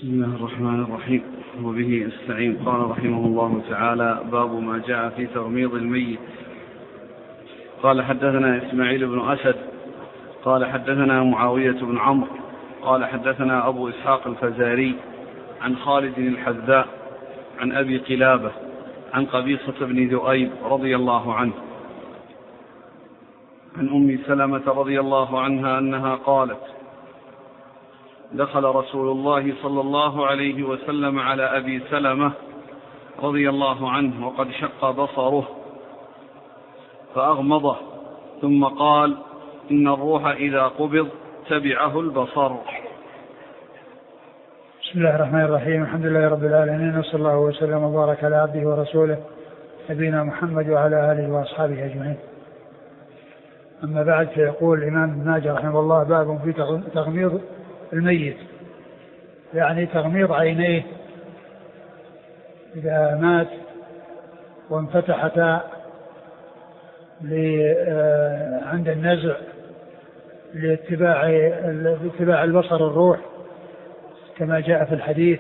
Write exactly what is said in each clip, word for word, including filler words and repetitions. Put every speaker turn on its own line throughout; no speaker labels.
بسم الله الرحمن الرحيم وبه استعين. قال رحمه الله تعالى: باب ما جاء في تغميض الميت. قال حدثنا إسماعيل بن أسد قال حدثنا معاوية بن عمرو قال حدثنا أبو إسحاق الفزاري عن خالد الحذاء عن أبي قلابة عن قبيصة بن ذؤيب رضي الله عنه عن أم سلمة رضي الله عنها أنها قالت: دخل رسول الله صلى الله عليه وسلم على أبي سلمة رضي الله عنه وقد شق بصره فأغمضه ثم قال: إن الروح إذا قبض تبعه البصر.
بسم الله الرحمن الرحيم. الحمد لله رب العالمين، وصلى الله وسلم وبارك على عبده ورسوله نبينا محمد وعلى آله وأصحابه أجمعين. أما بعد، فيقول الإمام ابن ماجه رحمه الله: باب في تغميض الميت، يعني تغميض عينيه إذا مات وانفتحتا عند النزع لاتباع لاتباع البصر الروح كما جاء في الحديث.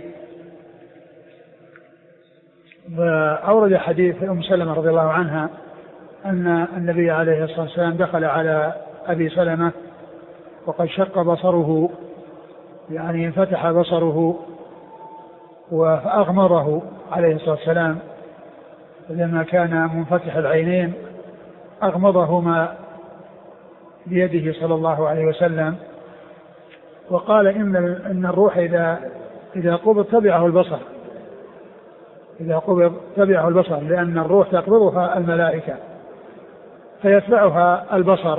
وأورد حديث أم سلمة رضي الله عنها أن النبي عليه الصلاة والسلام دخل على أبي سلمة وقد شق بصره، يعني انفتح بصره وأغمضه عليه الصلاة والسلام، لما كان منفتح العينين أغمضهما بيده صلى الله عليه وسلم، وقال إن إن الروح إذا إذا قبض تبعه البصر، إذا قبض تبعه البصر، لأن الروح تقبضها الملائكة فيتبعها البصر،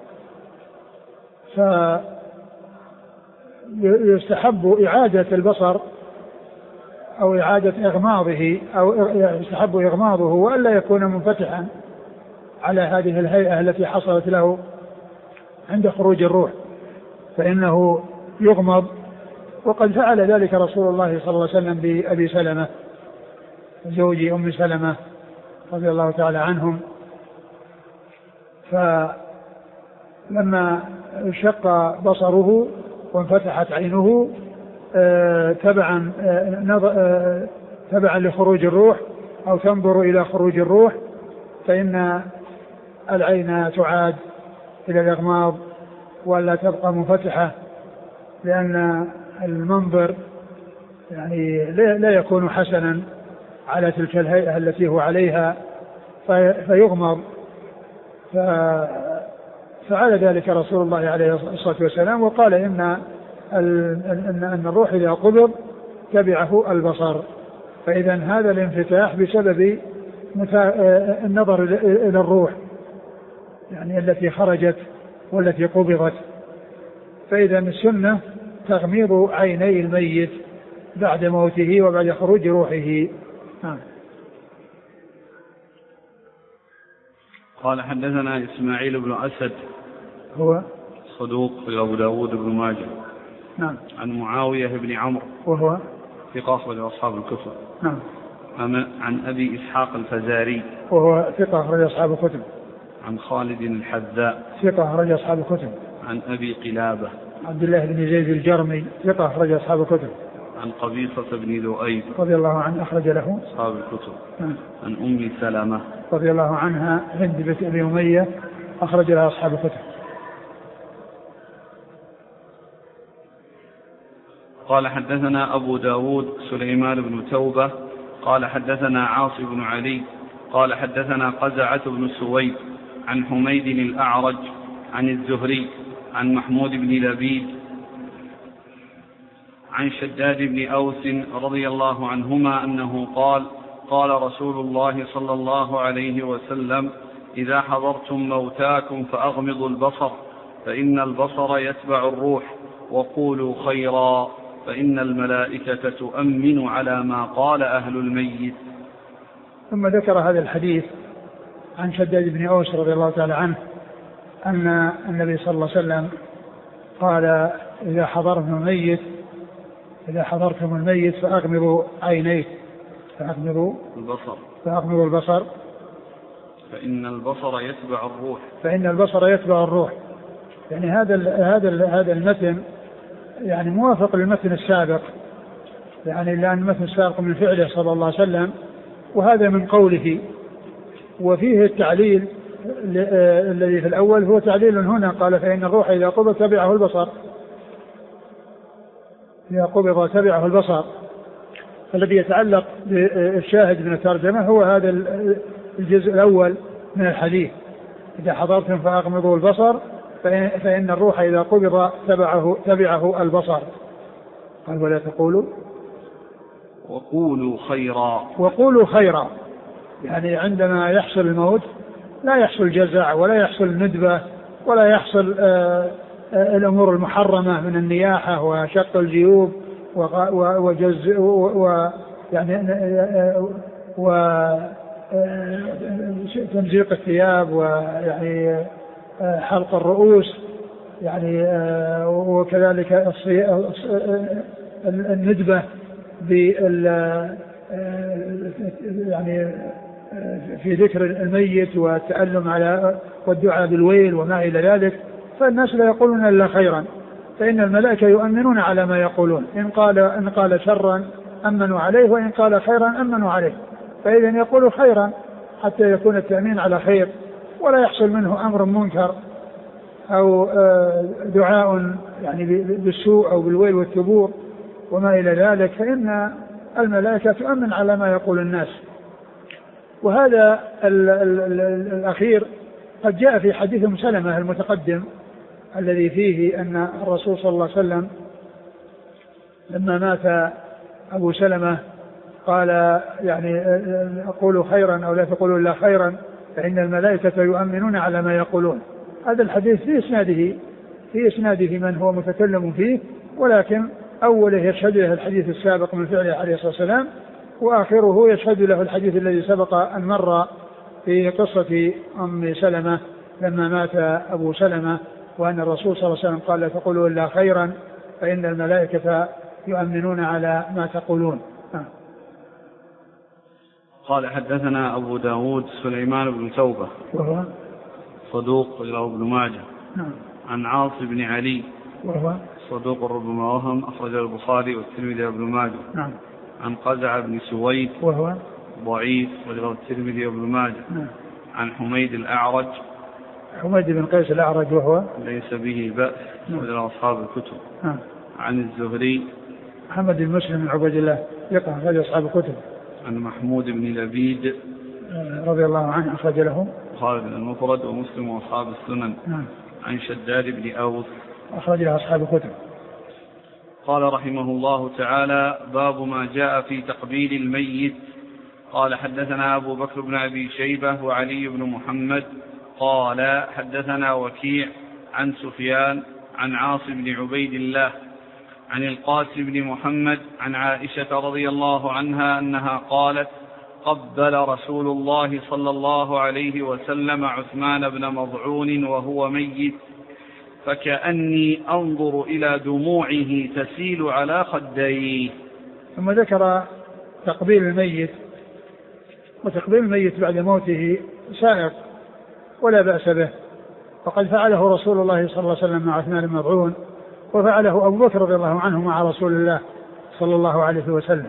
فيستحب إعادة البصر أو إعادة إغماضه أو يستحب إغماضه وألا يكون منفتحا على هذه الهيئة التي حصلت له عند خروج الروح، فإنه يغمض. وقد فعل ذلك رسول الله صلى الله عليه وسلم بأبي سلمة زوج أم سلمة رضي الله تعالى عنهم، فلما شق بصره وانفتحت عينه تبعا تبعا لخروج الروح أو تنظر إلى خروج الروح، فإن العين تعاد إلى الإغماض ولا تبقى منفتحة، لأن المنظر يعني لا يكون حسنا على تلك الهيئة التي هو عليها فيغمض. فعل ذلك رسول الله عليه الصلاة والسلام، وقال إن أن الروح إذا قبض تبعه البصر. فإذا هذا الانفتاح بسبب النظر إلى الروح، يعني التي خرجت والتي قبضت. فإذا السنة تغميض عيني الميت بعد موته وبعد خروج روحه. آه.
قال حدثنا إسماعيل بن أسد
هو
صدوق في أبو داود بن ماجه.
نعم.
عن معاوية بن عمرو
وهو
ثقة أخرج أصحاب الكتب.
نعم.
عن أبي إسحاق الفزاري
وهو ثقة أخرج أصحاب الكتب.
عن خالد الحذاء
ثقة أخرج أصحاب الكتب.
عن أبي قلابة
عبد الله بن زيد الجرمي ثقة أخرج أصحاب الكتب.
عن قبيصة بن ذؤيب
رضي الله عنه أخرج له
أصحاب الكتب.
نعم.
عن أم سلمة
رضي الله عنها هند بنت أبي أمية أخرج لها أصحاب الكتب.
قال حدثنا أبو داود سليمان بن توبة قال حدثنا عاصم بن علي قال حدثنا قزعة بن سويد عن حميد الأعرج عن الزهري عن محمود بن لبيد عن شداد بن أوس رضي الله عنهما أنه قال: قال رسول الله صلى الله عليه وسلم: إذا حضرتم موتاكم فأغمضوا البصر فإن البصر يتبع الروح، وقولوا خيرا فإن الملائكة تؤمن على ما قال أهل الميت.
ثم ذكر هذا الحديث عن شداد بن أوس رضي الله تعالى عنه أن النبي صلى الله عليه وسلم قال: إذا حضرتم الميت إذا حضرتم الميت فأغمضوا عينيه فأغمضوا
البصر
فأغمضوا البصر
فإن البصر يتبع الروح
فإن البصر يتبع الروح. يعني هذا هذا هذا المتن يعني موافق للمتن السابق يعني لأن مثل السارق من فعله صلى الله عليه وسلم، وهذا من قوله. وفيه التعليل الذي في الأول هو تعليل هنا، قال فإن الروح إذا قبض تبعه البصر، إذا قبض تبعه البصر. الذي يتعلق بالشاهد من الترجمة هو هذا الجزء الأول من الحديث: إذا حضرتم فأغمضوا البصر فإن الروح إذا قبض تبعه, تبعه البصر. قال ولا تقولوا
وقولوا خيرا.
وقولوا خيرا، يعني عندما يحصل الموت لا يحصل جزع ولا يحصل ندبة ولا يحصل آآ آآ الأمور المحرمة من النياحة وشق الجيوب وجز ويعني وتمزيق الثياب ويعني حلق الرؤوس، يعني وكذلك الندبة بال يعني في ذكر الميت والتألم على والدعاء بالويل وما إلى ذلك. فالناس لا يقولون إلا خيرا، فإن الملائكة يؤمنون على ما يقولون، إن قال إن قال شرا أمنوا عليه وإن قال خيرا أمنوا عليه، فإذا يقولوا خيرا حتى يكون التأمين على خير ولا يحصل منه أمر منكر أو دعاء يعني بالسوء أو بالويل والثبور وما إلى ذلك، فإن الملائكة تؤمن على ما يقول الناس. وهذا ال ال ال الأخير قد جاء في حديث أم سلمة المتقدم الذي فيه أن الرسول صلى الله عليه وسلم لما مات أبو سلمة قال يعني أقولوا خيرا أو لا تقولوا إلا خيرا فإن الملائكة يؤمنون على ما يقولون. هذا الحديث في إسناده في إسناده من هو متكلم فيه، ولكن أوله يشهد له الحديث السابق من فعله عليه الصلاة والسلام، وآخره يشهد له الحديث الذي سبق أن مر في قصة أم سلمة لما مات أبو سلمة، وأن الرسول صلى الله عليه وسلم قال لا تقولوا إلا خيرا فإن الملائكة يؤمنون على ما تقولون.
قال حدثنا أبو داود سليمان بن توبة
وهو
صدوق له ابن ماجه.
نعم.
عن عاص بن علي
وهو
صدوق ربما وهم أخرج البخاري والترمذي وابن ماجه.
نعم.
عن قزع بن سويد
وهو
ضعيف وله الترمذي وابن ماجه.
نعم.
عن حميد الأعرج
حميد بن قيس الأعرج وهو
ليس به بأس وله أصحاب الكتب.
نعم.
عن الزهري
محمد بن مسلم بن عبد الله ثقة أخرج أصحاب الكتب.
عن محمود بن لبيد
رضي الله عنه أخرج له
البخاري المفرد ومسلم وأصحاب السنن.
نعم.
عن شداد بن أوس
أخرج له أصحاب الكتب.
قال رحمه الله تعالى: باب ما جاء في تقبيل الميت. قال حدثنا أبو بكر بن أبي شيبة وعلي بن محمد قال حدثنا وكيع عن سفيان عن عاصم بن عبيد الله عن القاسم بن محمد عن عائشة رضي الله عنها أنها قالت: قبل رسول الله صلى الله عليه وسلم عثمان بن مضعون وهو ميت فكأني أنظر إلى دموعه تسيل على خديه.
ثم ذكر تقبيل الميت، وتقبيل الميت بعد موته سائق ولا بأس به، وقد فعله رسول الله صلى الله عليه وسلم مع عثمان بن مضعون، وفعله أبو بكر رضي الله عنه مع رسول الله صلى الله عليه وسلم.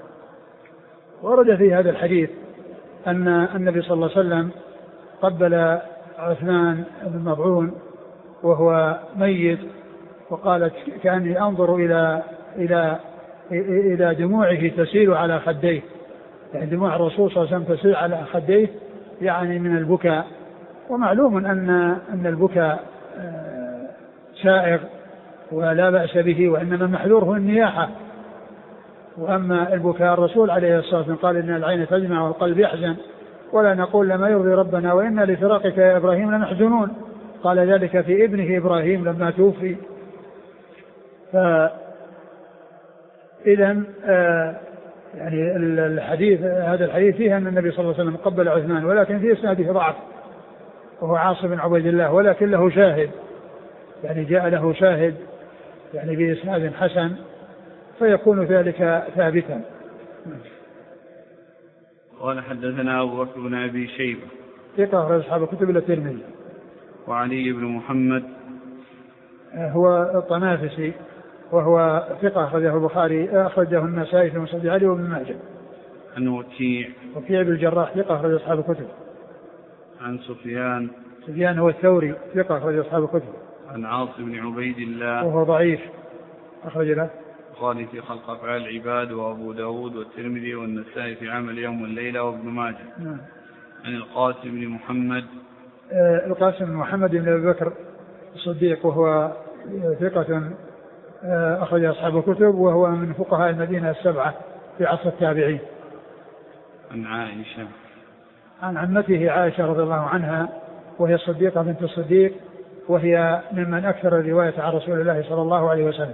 ورد في هذا الحديث أن النبي صلى الله عليه وسلم قبل عثمان بن مضعون وهو ميت، وقالت كأني أنظر إلى إلى إلى دموعه تسيل على خديه، يعني دموع الرسول صلى الله عليه وسلم تسيل على خديه يعني من البكاء. ومعلوم أن أن البكاء سائغ ولا بأس به، وإنما محذوره النياحة. وأما البكاء الرسول عليه الصلاة والسلام قال إن العين تدمع والقلب يحزن ولا نقول لما يرضي ربنا وإنا لفراقك يا إبراهيم لمحزنون، قال ذلك في ابنه إبراهيم لما توفي. فإذا آه يعني الحديث هذا الحديث فيه أن النبي صلى الله عليه وسلم قبل عثمان، ولكن في إسناده ضعف وهو عاصم بن عبيد الله، ولكن له شاهد، يعني جاء له شاهد يعني بإسناد حسن، فيكون ذلك ثابتا.
قال حدثنا أبو بكر بن أبي شيبة
ثقة أخرج أصحاب الكتب إلا الترمذي.
وعلي بن محمد
هو الطنافسي وهو ثقة أخرجه البخاري أخرجه النسائي في مسند علي وابن ماجه.
عن وكيع
وكيع بن الجراح ثقة أخرج أصحاب الكتب.
عن سفيان
سفيان هو الثوري ثقة أخرج أصحاب الكتب.
عن عاصم بن عبيد الله
وهو ضعيف أخرج له
البخاري في خلق أفعال العباد وأبو داود والترمذي والنسائي في عمل يوم والليلة وابن ماجه.
نعم.
عن القاسم بن محمد
آه القاسم بن محمد بن أبي بكر الصديق وهو ثقة آه أخرج أصحاب الكتب وهو من فقهاء المدينة السبعة في عصر التابعين.
عن عائشة
عن عمته عائشة رضي الله عنها وهي الصديقة بنت الصديق وهي ممن أكثر الرواية عن رسول الله صلى الله عليه وسلم.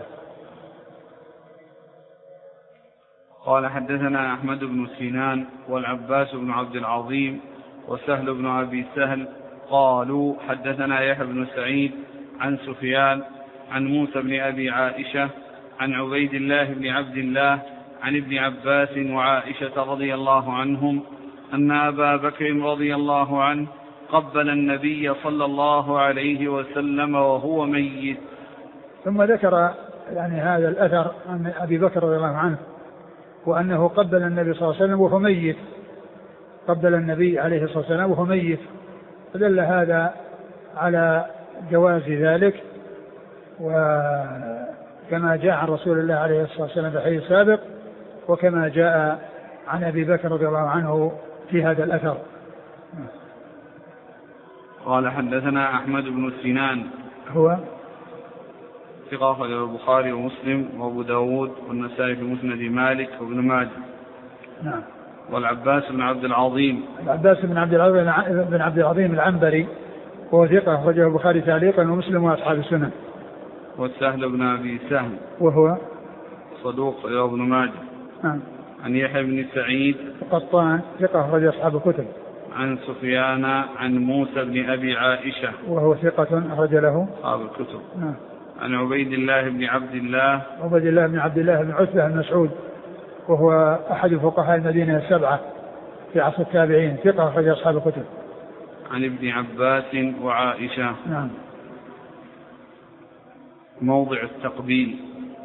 قال حدثنا أحمد بن سنان والعباس بن عبد العظيم وسهل بن أبي سهل قالوا حدثنا يحيى بن سعيد عن سفيان عن موسى بن أبي عائشة عن عبيد الله بن عبد الله عن ابن عباس وعائشة رضي الله عنهم أن أبا بكر رضي الله عنه قبل النبي صلى الله عليه وسلم وهو ميت.
ثم ذكر يعني هذا الأثر عن أبي بكر رضي الله عنه وأنه قبل النبي صلى الله عليه وسلم وهو ميت. قبل النبي عليه الصلاة والسلام وهو ميت، فدل هذا على جواز ذلك، وكما جاء عن رسول الله عليه الصلاة والسلام في الحديث السابق وكما جاء عن أبي بكر رضي الله عنه في هذا الأثر.
قال حدثنا أحمد بن سنان
هو
ثقة أخرجه البخاري ومسلم وأبو داود والنسائي في مسند مالك وابن ماجه.
نعم.
والعباس بن عبد العظيم
العباس بن عبد العظيم بن عبد العظيم العنبري وهو ثقة أخرجه البخاري تعليقا ومسلم وأصحاب السنن.
والسهل بن أبي سهل
وهو
صدوق ابن ماجه.
نعم.
عن يحيى بن سعيد
القطان ثقة أخرج أصحاب الكتب.
عن سفيان عن موسى بن أبي عائشة
وهو ثقة أخرج له
أصحاب الكتب.
نعم.
عن عبيد الله بن عبد الله
عبيد الله بن عبد الله بن عتبة بن مسعود وهو أحد فقهاء المدينة السبعة في عصر التابعين ثقة أخرج أصحاب الكتب.
عن ابن عباس وعائشة.
نعم.
موضع التقبيل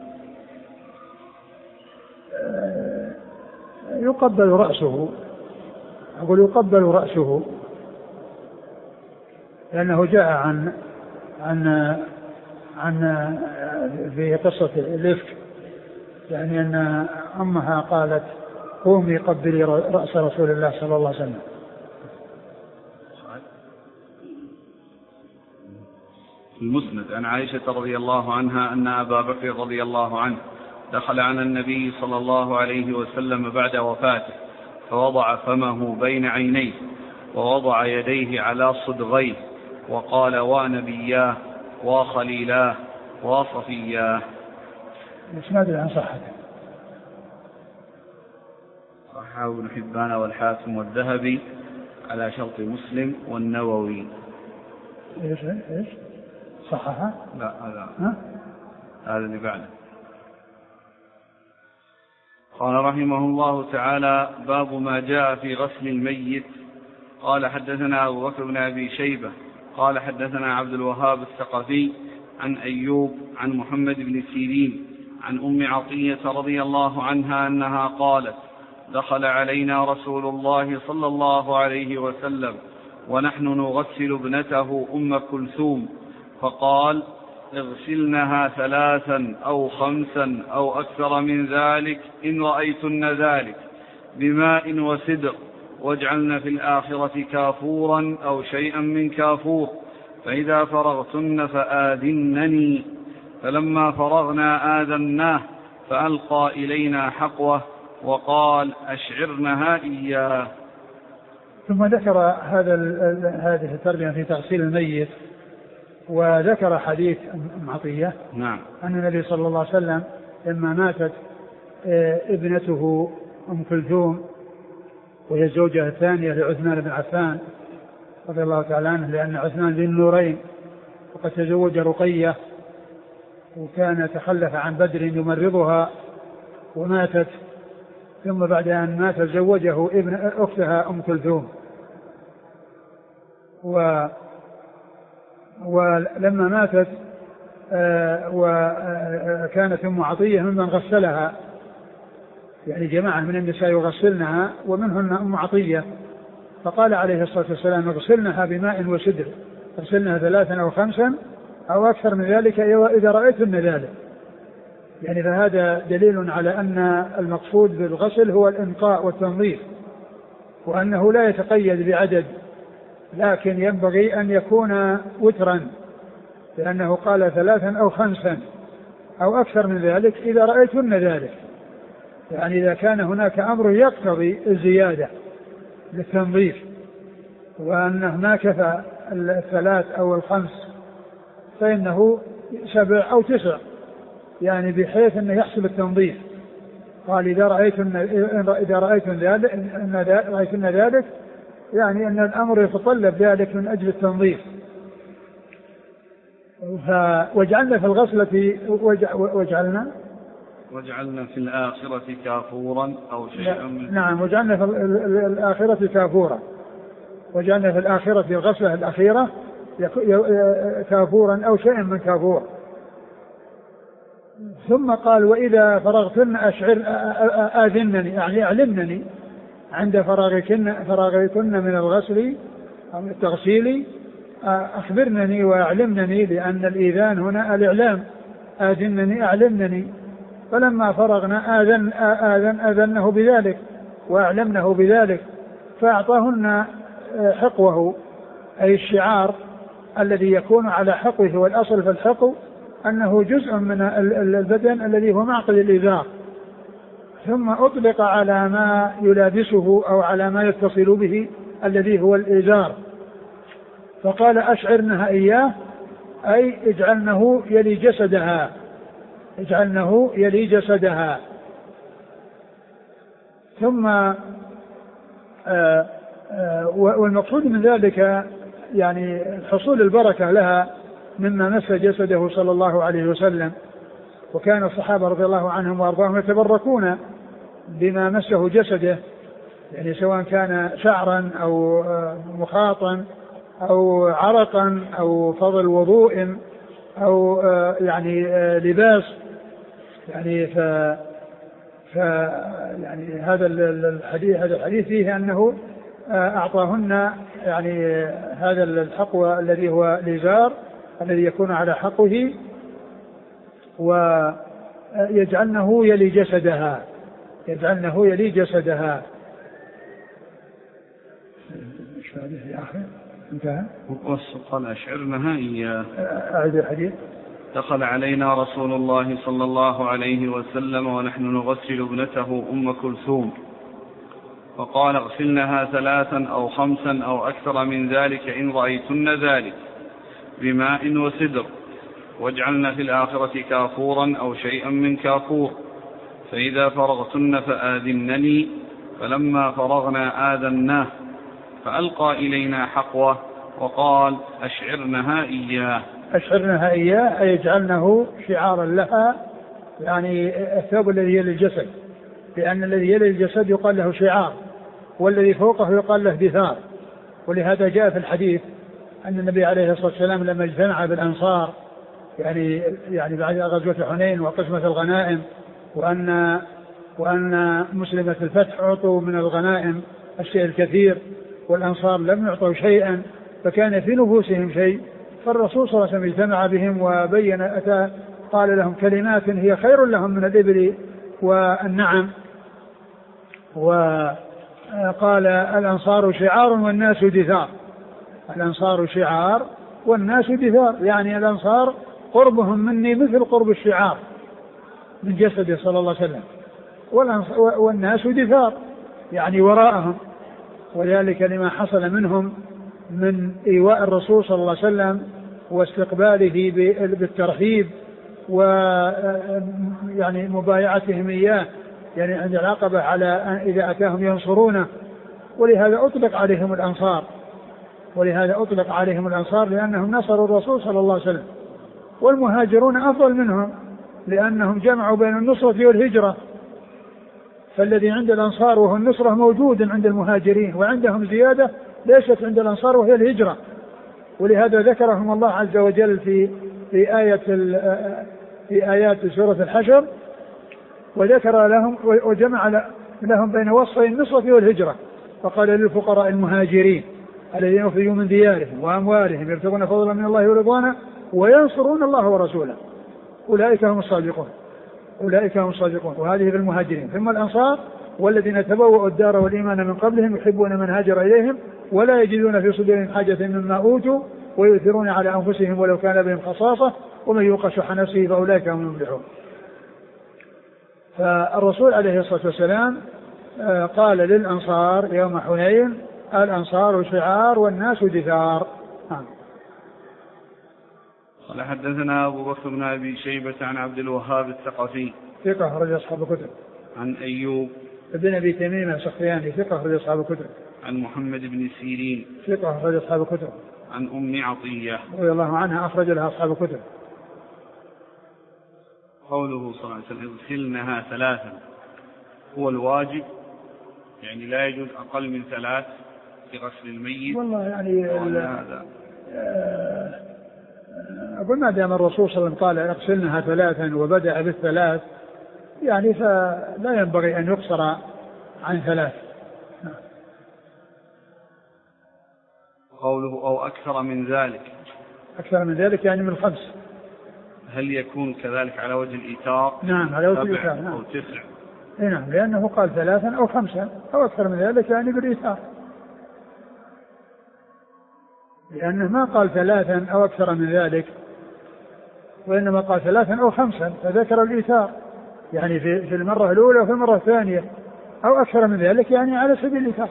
يقبل رأسه، أقول يقبل رأسه لأنه جاء عن عن عن في قصة الإفك يعني أن أمها قالت قومي قبلي رأس رسول الله صلى الله عليه وسلم.
المسند عن عائشة رضي الله عنها أن أبا بكر رضي الله عنه دخل على النبي صلى الله عليه وسلم بعد وفاته فوضع فمه بين عينيه ووضع يديه على صدغيه وقال ونبياه وخليلاه وصفياه.
الإسناد عن صحته
صححه ابن حبان والحاكم والذهبي على شرط مسلم والنووي.
ايش ايش صححه؟
لا هذا
ها؟
هذا اللي بعده. قال رحمه الله تعالى باب ما جاء في غسل الميت. قال حدثنا أبو بكر بن أبي شيبة قال حدثنا عبد الوهاب الثقفي عن أيوب عن محمد بن سيرين عن أم عطية رضي الله عنها أنها قالت دخل علينا رسول الله صلى الله عليه وسلم ونحن نغسل ابنته أم كلثوم فقال اغسلنها ثلاثا أو خمسا أو أكثر من ذلك إن رأيتن ذلك بماء وسدر واجعلن في الآخرة كافورا أو شيئا من كافور فإذا فرغتن فآذنني. فلما فرغنا آذناه فألقى إلينا حقوه وقال أشعرنها إياه.
ثم ذكر هذا هذه الترجمة في تغسيل الميت وذكر حديث أم عطية.
نعم.
أن النبي صلى الله عليه وسلم لما ماتت ابنته أم كلثوم وهي الزوجة الثانية لعثمان بن عفان رضي الله تعالى عنه لأن عثمان ذي النورين وقد تزوج رقية وكان تخلف عن بدر يمرضها وماتت، ثم بعد أن مات زوجه ابن أختها أم كلثوم و ولما ماتت وكانت أم عطية ممن غسلها، يعني جماعة من النساء يغسلنها ومنهن أم عطية، فقال عليه الصلاة والسلام اغسلنها بماء وسدر، اغسلنها ثلاثا أو خمسا أو أكثر من ذلك إذا رأيتن ذلك. يعني فهذا دليل على أن المقصود بالغسل هو الإنقاء والتنظيف، وأنه لا يتقيد بعدد، لكن ينبغي أن يكون وترا، لأنه قال ثلاثا أو خمسا أو أكثر من ذلك إذا رأيتن ذلك، يعني إذا كان هناك أمر يقتضي الزيادة للتنظيف، وأن هناك الثلاث أو الخمس فإنه سبع أو تسع، يعني بحيث أنه يحصل التنظيف. قال إذا رأيتن إذا رأيتن ذلك إن رأيتن ذلك يعني أن الأمر يتطلب ذلك من أجل التنظيف. وجعلنا في الغسلة وجعلنا
وجعلنا في الآخرة كافورا أو شيئا من
نعم وجعلنا في الآخرة كافورا وجعلنا في الآخرة في الغسلة الأخيرة كافورا أو شيئا من كافور. ثم قال وإذا فرغتن أشعر آذنني، يعني أعلمنني عند فراغكن فراغكن من الغسل أو التغسيل، أخبرنني وأعلمنني، لأن الإيذان هنا الإعلام، آذنني أعلمنني. فلما فرغنا آذن آذن آذنه بذلك وأعلمنه بذلك، فأعطاهن حقوه، أي الشعار الذي يكون على حقه، والأصل في الحقو أنه جزء من البدن الذي هو معقل الإزار، ثم أطلق على ما يلابسه أو على ما يتصل به الذي هو الإزار. فقال أشعرنها إياه، أي اجعلنه يلي جسدها، اجعلنه يلي جسدها. ثم آآ آآ والمقصود من ذلك يعني حصول البركة لها مما مس جسده صلى الله عليه وسلم. وكان الصحابة رضي الله عنهم وأرضاهم يتبركون بما مسه جسده، يعني سواء كان شعرا أو مخاطا أو عرقا أو فضل وضوء أو يعني لباس، يعني ف ف يعني هذا الحديث هذا الحديث فيه أنه أعطاهن يعني هذا الحقوى الذي هو الإزار الذي يكون على حقه، ويجعلنه يلي جسدها، يجعلنه يلي جسدها. ايش هذا يا اخي؟ انتهى.
قال أشعرنها إياه.
أعد الحديث.
دخل علينا رسول الله صلى الله عليه وسلم ونحن نغسل ابنته أم كلثوم، فقال اغسلنها ثلاثا أو خمسا أو أكثر من ذلك إن رأيتن ذلك بماء وسدر، واجعلن في الآخرة كافورا أو شيئا من كافور، فإذا فرغتن فآذنني. فلما فرغنا آذناه، فألقى إلينا حقوة وقال أشعرنها إياه.
أشعرنها إياه أي يجعلنه شعارا لها، يعني الثوب الذي يلي الجسد، لأن الذي يلي الجسد يقال له شعار، والذي فوقه يقال له دثار. ولهذا جاء في الحديث أن النبي عليه الصلاة والسلام لما اجتمع بالأنصار يعني يعني بعد غزوة حنين وقسمة الغنائم، وأن وأن مسلمة الفتح أعطوا من الغنائم الشيء الكثير والأنصار لم يعطوا شيئا، فكان في نفوسهم شيء، فالرسول صلى الله عليه وسلم اجتمع بهم وبين أتى قال لهم كلمات هي خير لهم من الإبل والنعم، وقال الأنصار شعار والناس دثار، الأنصار شعار والناس دثار، يعني الأنصار قربهم مني مثل قرب الشعار من جسده صلى الله عليه وسلم، والناس دثار يعني وراءهم، وذلك لما حصل منهم من إيواء الرسول صلى الله عليه وسلم واستقباله بالترحيب ويعني مبايعتهم إياه يعني عند العقبة على إذا أتاهم ينصرونه. ولهذا أطلق عليهم الأنصار ولهذا أطلق عليهم الأنصار لأنهم نصروا الرسول صلى الله عليه وسلم. والمهاجرون أفضل منهم لأنهم جمعوا بين النصرة والهجرة، فالذي عند الأنصار وهو النصرة موجود عند المهاجرين، وعندهم زيادة ليست عند الأنصار وهي الهجرة. ولهذا ذكرهم الله عز وجل في في آية في آيات سورة الحشر، وذكر لهم وجمع لهم بين وصفي النصرة والهجرة، فقال للفقراء المهاجرين الذين أخرجوا من ديارهم وأموالهم يبتغون فضلا من الله ورضوانه وينصرون الله ورسوله أولئك هم الصادقون أولئك هم الصادقون وهذه في المهاجرين. ثم الأنصار والذين تبوأوا الدار والإيمان من قبلهم يحبون من هاجر إليهم ولا يجدون في صدورهم حاجة مما أوتوا ويؤثرون على أنفسهم ولو كان بهم خصاصة ومن يوق شح نفسه فأولئك هم المفلحون. فالرسول عليه الصلاة والسلام قال للأنصار يوم حنين الأنصار شعار والناس دثار.
قال حدثنا أبو بكر بن أبي شيبة عن عبد الوهاب الثقفي
ثقة أخرج أصحاب الكتب.
عن أيوب
ابن أبي تميم السختياني ثقة أخرج أصحاب الكتب.
عن محمد بن سيرين
ثقة أخرج أصحاب الكتب.
عن أم عطية
رضي الله عنها أخرج لها أصحاب الكتب.
قوله صلى الله عليه وسلم اغسلنها ثلاثا هو الواجب، يعني لا يجوز أقل من ثلاث في غسل الميت؟
والله يعني
هذا
أقول ما دام الرسول صلى الله عليه وسلم قال اغسلنها ثلاثا وبدأ بالثلاث يعني فلا ينبغي أن يقصر عن ثلاث.
قوله أو أكثر من ذلك،
أكثر من ذلك يعني من خمس.
هل يكون كذلك على وجه الإيثار؟
نعم على وجه الإيثار. نعم.
أو تسع.
نعم لأنه قال ثلاثا أو خمسا أو أكثر من ذلك يعني بالإيثار، لأنه ما قال ثلاثا أو أكثر من ذلك وإنما قال ثلاثا أو خمسا فذكر الإيثار يعني في, في المرة الأولى وفي المرة الثانية، أو أكثر من ذلك يعني على سبيل الإيثار.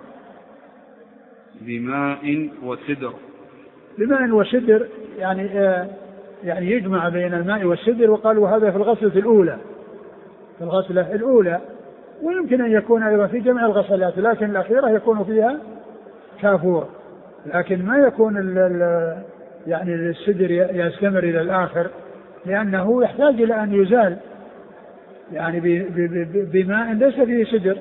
بماء وسدر.
بماء وسدر يعني آه يعني يجمع بين الماء والسدر، وقال وهذا في الغسلة الأولى في الغسلة الأولى ويمكن أن يكون أيضا في جميع الغسلات، لكن الأخيرة يكون فيها كافور، لكن ما يكون ال ال يعني السدر يستمر إلى الآخر لأنه يحتاج إلى أن يزال يعني بماء ليس فيه سدر.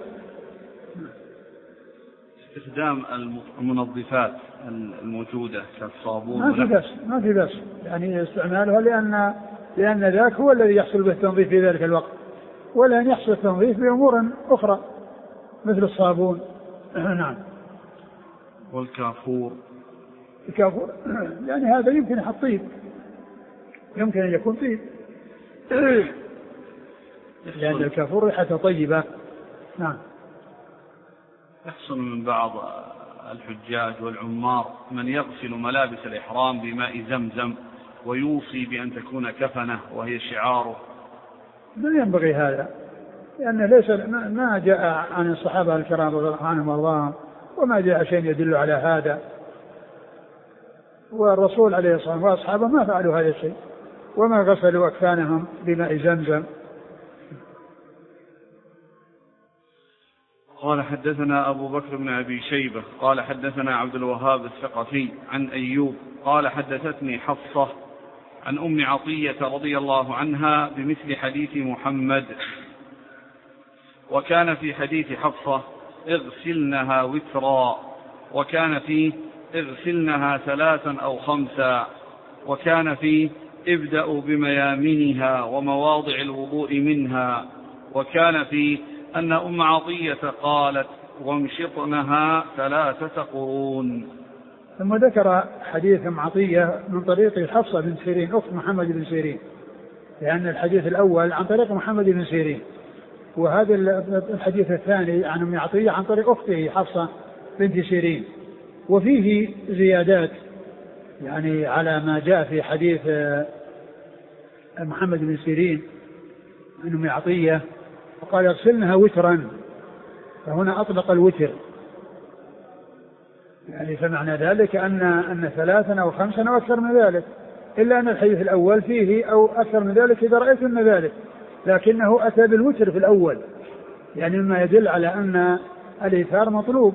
استخدام المنظفات الموجودة كالصابون
ما في بس ما في بس يعني استعمالها لأن لأن ذاك هو الذي يحصل به التنظيف في ذلك الوقت، ولا أن يحصل التنظيف بأمور أخرى مثل الصابون. نعم.
والكافور
الكافور يعني هذا يمكن يحط طيب، يمكن أن يكون طيب لأن الكافور ريحته طيبة. نعم.
يحصل من بعض الحجاج والعمار من يغسل ملابس الإحرام بماء زمزم ويوصي بأن تكون كفنة وهي شعاره.
لا ينبغي هذا، لأن ليس ما جاء عن الصحابة الكرام رضي الله عنهم وارضاهم، وما جاء شيء يدل على هذا، والرسول عليه الصلاة والسلام وأصحابه ما فعلوا هذا الشيء وما غسلوا أكفانهم بماء زمزم.
قال حدثنا أبو بكر بن أبي شيبة قال حدثنا عبد الوهاب الثقفي عن أيوب قال حدثتني حفصة عن أم عطية رضي الله عنها بمثل حديث محمد، وكان في حديث حفصة اغسلنها وترا، وكان فيه اغسلنها ثلاثا أو خمسا، وكان فيه ابدأوا بميامنها ومواضع الوضوء منها، وكان فيه أن أم عطية قالت وامشطنها ثلاثة قرون.
ثم ذكر حديث أم عطية من طريق حفصة بن سيرين أخت محمد بن سيرين، لأن الحديث الأول عن طريق محمد بن سيرين، وهذا الحديث الثاني عن أم عطية عن طريق أخته حفصة بنت سيرين، وفيه زيادات يعني على ما جاء في حديث محمد بن سيرين عن أم عطية، وقال اغسلنها وترا، فهنا أطلق الوتر يعني فمعنى ذلك أن أن ثلاثا أو خمسا أو أكثر من ذلك، إلا أن الحديث الأول فيه أو أكثر من ذلك إذا رأيتم ذلك، لكنه أتى بالوتر في الأول يعني مما يدل على أن الإيثار مطلوب.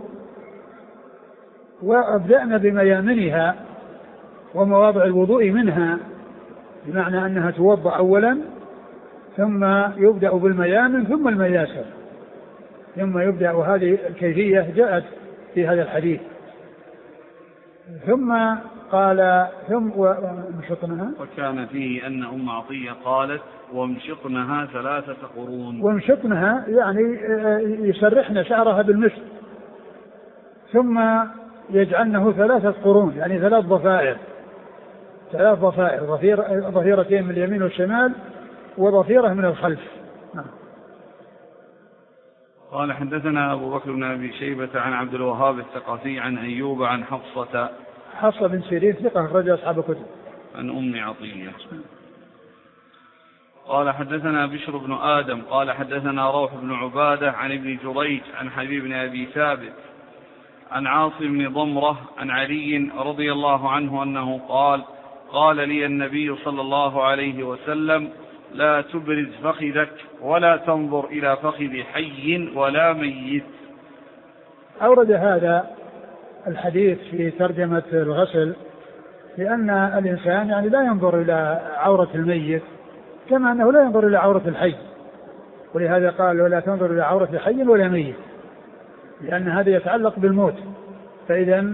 وأبدأنا بميامنها ومواضع الوضوء منها، بمعنى أنها توضأ أولا ثم يبدأ بالميامن ثم المياسر، ثم يبدأ، وهذه الكيفية جاءت في هذا الحديث ثم قال ثم ومشطنها.
وكان فيه أن أم عطية قالت وامشطنها ثلاثة قرون.
وامشطنها يعني يسرحن شعرها بالمشط، ثم يجعلنه ثلاثة قرون يعني ثلاث ضفائر، ثلاث ضفائر، ضفيرتين من اليمين والشمال وضفيرة من الخلف.
قال حدثنا أبو بكر بن أبي شيبة عن عبد الوهاب الثقفي عن أيوب عن حفصة
حفصة بن سيرين ثقة أخرج أصحاب الكتب
عن أم عطية. قال حدثنا بشر بن آدم قال حدثنا روح بن عبادة عن ابن جريج عن حبيب بن أبي ثابت عن عاصم بن ضمرة عن علي رضي الله عنه أنه قال قال لي النبي صلى الله عليه وسلم لا تبرز فخذك ولا تنظر إلى فخذ حي ولا ميت.
أورد هذا الحديث في ترجمة الغسل لأن الإنسان يعني لا ينظر إلى عورة الميت كما أنه لا ينظر إلى عورة الحي، ولهذا قال ولا تنظر إلى عورة حي ولا ميت، لأن هذا يتعلق بالموت. فإذا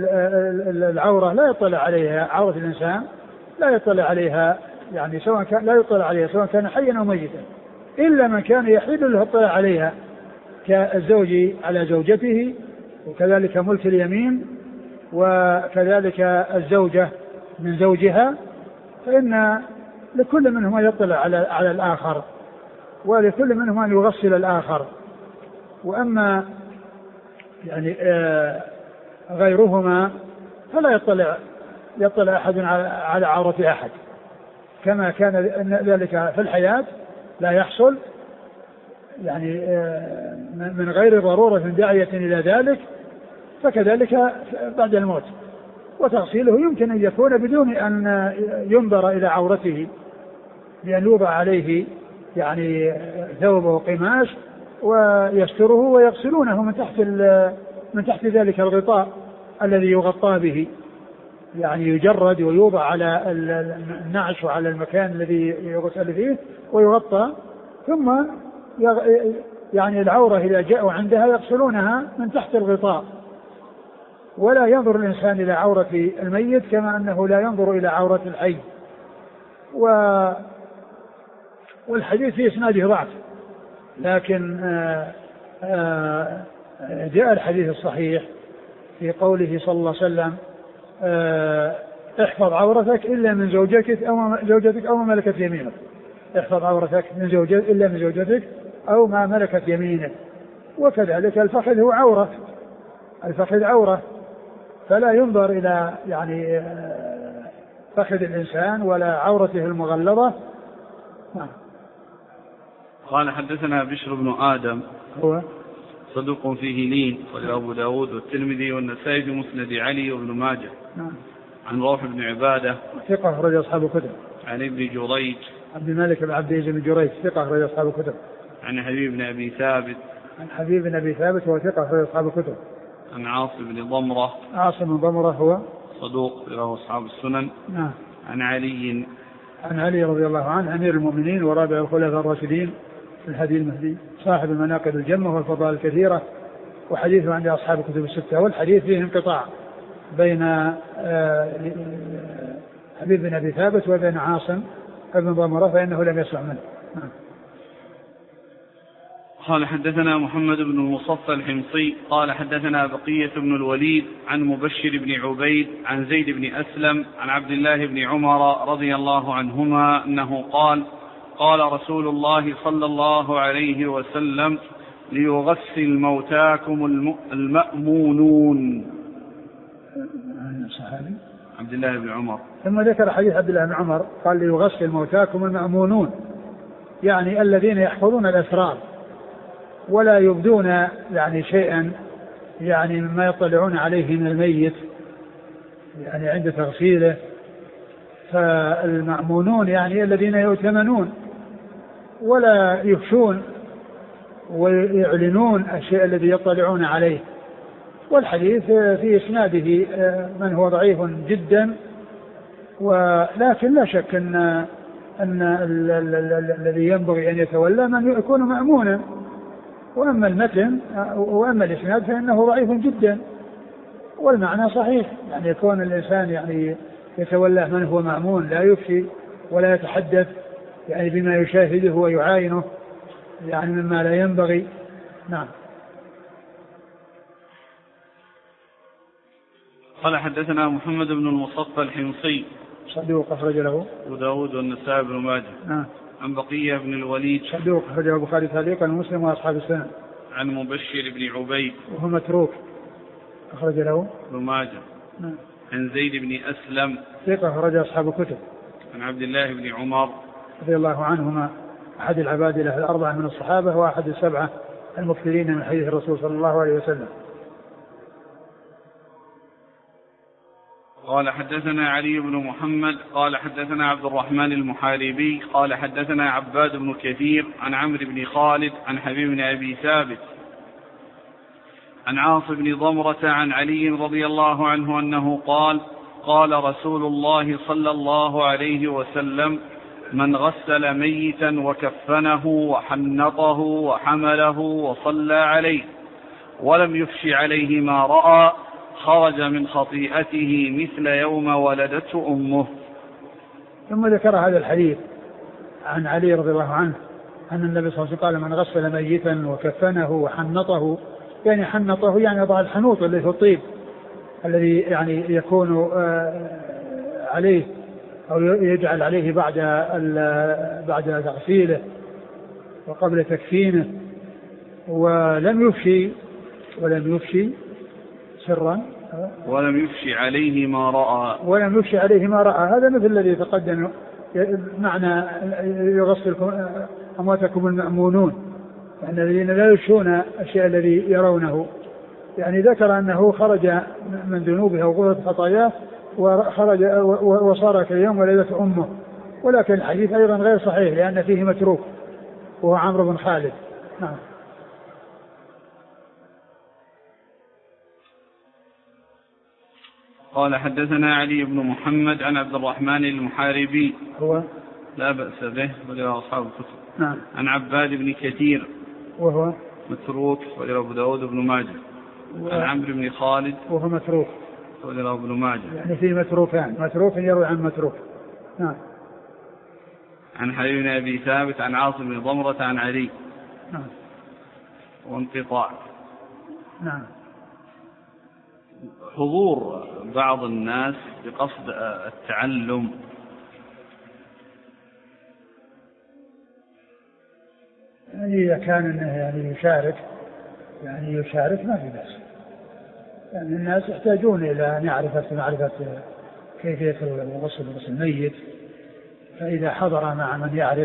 العورة لا يطلع عليها، عورة الإنسان لا يطلع عليها يعني سواء كان لا يطلع عليها سواء كان حيا أو ميتا، إلا من كان يحل له الطلاع عليها كالزوج على زوجته، وكذلك ملك اليمين، وكذلك الزوجة من زوجها، فإن لكل منهما يطلع على على الآخر، ولكل منهما أن يغسل الآخر. وأما يعني آه غيرهما فلا يطلع يطلع أحد على عورة أحد، كما كان ذلك في الحياة لا يحصل يعني آه من غير ضرورة داعية إلى ذلك، فكذلك بعد الموت. وتغسيله يمكن أن يكون بدون أن ينظر إلى عورته، بأن يوضع عليه يعني ثوب وقماش ويستره ويغسلونه من تحت من تحت ذلك الغطاء الذي يغطى به، يعني يجرد ويوضع على النعش وعلى المكان الذي يغسل فيه ويغطى، ثم يعني العورة إذا جاءوا عندها يغسلونها من تحت الغطاء. ولا ينظر الإنسان إلى عورة الميت كما أنه لا ينظر إلى عورة الحي. و والحديث في إسناده ضعف، لكن آآ آآ جاء الحديث الصحيح في قوله صلى الله عليه وسلم احفظ عورتك إلا من زوجتك أو زوجتك أو ما ملكت يمينك، احفظ عورتك من زوجتك إلا من زوجتك أو ما ملكت يمينك. وكذلك الفخذ هو عورة، الفخذ عورة، فلا ينظر إلى يعني فخذ الإنسان ولا عورته المغلظة.
قال حدثنا بشر بن آدم
هو
صدوق فيه لين، وله أبو داود والترمذي والنسائي بمسند علي وابن ماجه.
نعم.
عن روح بن عبادة
ثقة أخرج أصحاب الكتب.
عن ابن جريج
عبد الملك بن عبد العزيز بن جريج ثقة أخرج أصحاب الكتب.
عن حبيب بن أبي ثابت
عن حبيب بن أبي ثابت وهو ثقة أخرج أصحاب الكتب.
عن عاصم بن ضمرة
عاصم بن ضمرة هو
صدوق له أصحاب السنن.
نعم.
عن علي
عن علي رضي الله عنه أمير المؤمنين ورابع الخلفاء الراشدين في الهدي المهدي صاحب المناقب الجمة والفضائل الكثيرة، وحديثه عند أصحاب الكتب الستة. والحديث فيه انقطاع بين حبيب بن أبي ثابت وبين عاصم بن ضمرة فإنه لم يسمع منه.
قال حدثنا محمد بن المصفى الحمصي قال حدثنا بقية بن الوليد عن مبشر بن عبيد عن زيد بن أسلم عن عبد الله بن عمر رضي الله عنهما أنه قال قال رسول الله صلى الله عليه وسلم ليغسل موتاكم المأمونون.
صحابي
عبد الله بن عمر.
ثم ذكر حديث عبد الله بن عمر قال ليغسل موتاكم المأمونون، يعني الذين يحفظون الأسرار ولا يبدون يعني شيئا يعني مما يطلعون عليه من الميت يعني عند تغسيله. فالمأمونون يعني الذين يؤتمنون ولا يفشون ويعلنون الشيء الذي يطلعون عليه. والحديث في إسناده من هو ضعيف جدا، ولكن لا شك أن, أن الذي ينبغي أن يتولى من يكون مأمونا. وأما المتن وأما الإسناد فإنه ضعيف جدا، والمعنى صحيح، يعني يكون الإنسان يعني يتولى من هو مأمون، لا يفشي ولا يتحدث يعني بما يشاهده ويعاينه يعني مما لا ينبغي. نعم.
قال حدثنا محمد بن المصطفى الحمصي
صدوق أخرج له
أبو داود والنسائي بن ماجه.
نعم.
عن بقية بن الوليد
صدوق أخرجه البخاري تعليقا ومسلم وأصحاب السنن.
عن مبشر بن عبيد
وهو متروك أخرج له
ابن ماجه.
نعم.
عن زيد بن أسلم
ثقة أخرج أصحاب الكتب.
عن عبد الله بن عمر
رضي الله عنهما أحد العباد له الأربعة من الصحابة وأحد السبعة المكثرين من حديث الرسول صلى الله عليه وسلم.
قال حدثنا علي بن محمد قال حدثنا عبد الرحمن المحاربي قال حدثنا عباد بن كثير عن عمرو بن خالد عن حبيب بن أبي ثابت عن عاصم بن ضمرة عن علي رضي الله عنه أنه قال قال رسول الله صلى الله عليه وسلم من غسل ميتا وكفنه وحنطه وحمله وصلى عليه ولم يفش عليه ما رأى خرج من خطيئته مثل يوم ولدته أمه.
ثم ذكر هذا الحديث عن علي رضي الله عنه أن النبي صلى الله عليه وسلم قال من غسل ميتا وكفنه وحنطه، يعني حنطه يعني يضع الحنوط الذي في الطيب الذي يعني يكون عليه أو يجعل عليه بعد بعد تغسيله وقبل تكفينه، ولم يفشي ولم يفشي سرا
ولم يفشي عليه ما رأى
ولم يفشي عليه ما رأى. هذا مثل الذي يتقدم معنى يغسلكم أمواتكم المأمونون، يعني الذين لا يفشون الشيء الذي يرونه. يعني ذكر أنه خرج من ذنوبه وغفرت خطاياه وخرج وصار كاليوم ولدته أمه، ولكن الحديث أيضا غير صحيح لأن فيه متروك وهو عمرو بن خالد. نعم.
قال حدثنا علي بن محمد عن عبد الرحمن المحاربي
هو
لا بأس به وله أصحاب الكتب.
نعم.
عن عباد بن كثير
وهو
متروك وله أبو داود بن ماجه. و... عن عمرو بن خالد
وهو متروك
وله ابن ماجه،
يعني في متروكان، متروك يروي عن متروك. نعم.
عن حبيب بن أبي ثابت عن عاصم بن ضمرة عن علي.
نعم.
وانقطاع.
نعم.
حضور بعض الناس بقصد التعلم
يعني إذا كان إنه يعني يشارك يعني يشارك ما في بأس، يعني الناس يحتاجون إلى أن يعرف معرفة كيفية الغسل غسل الميت، فإذا حضر مع من يعرف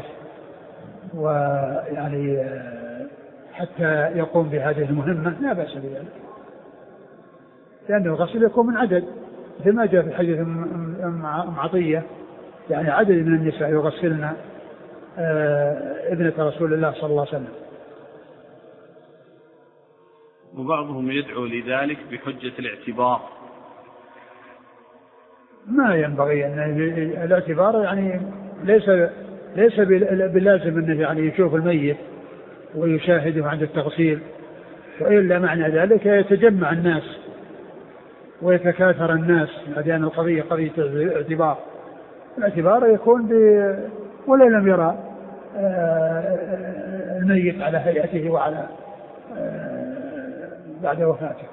ويعني حتى يقوم بهذه المهمة لا بأس بذلك، لأن الغسل يكون من عدد مثل ما جاء في حديث أم عطية، يعني عدد من النساء يغسلن ابنة رسول الله صلى الله عليه وسلم.
وبعضهم يدعو لذلك بحجة الاعتبار.
ما ينبغي أن الاعتبار يعني ليس ليس باللازم أنه يعني يشوف الميت ويشاهده عند التغسيل، وإلا معنى ذلك يتجمع الناس ويتكاثر الناس، لأن القضية قضية اعتبار. الاعتبار يكون ب ولا لم يرى الميت على هيئته وعلى بعد وفاته.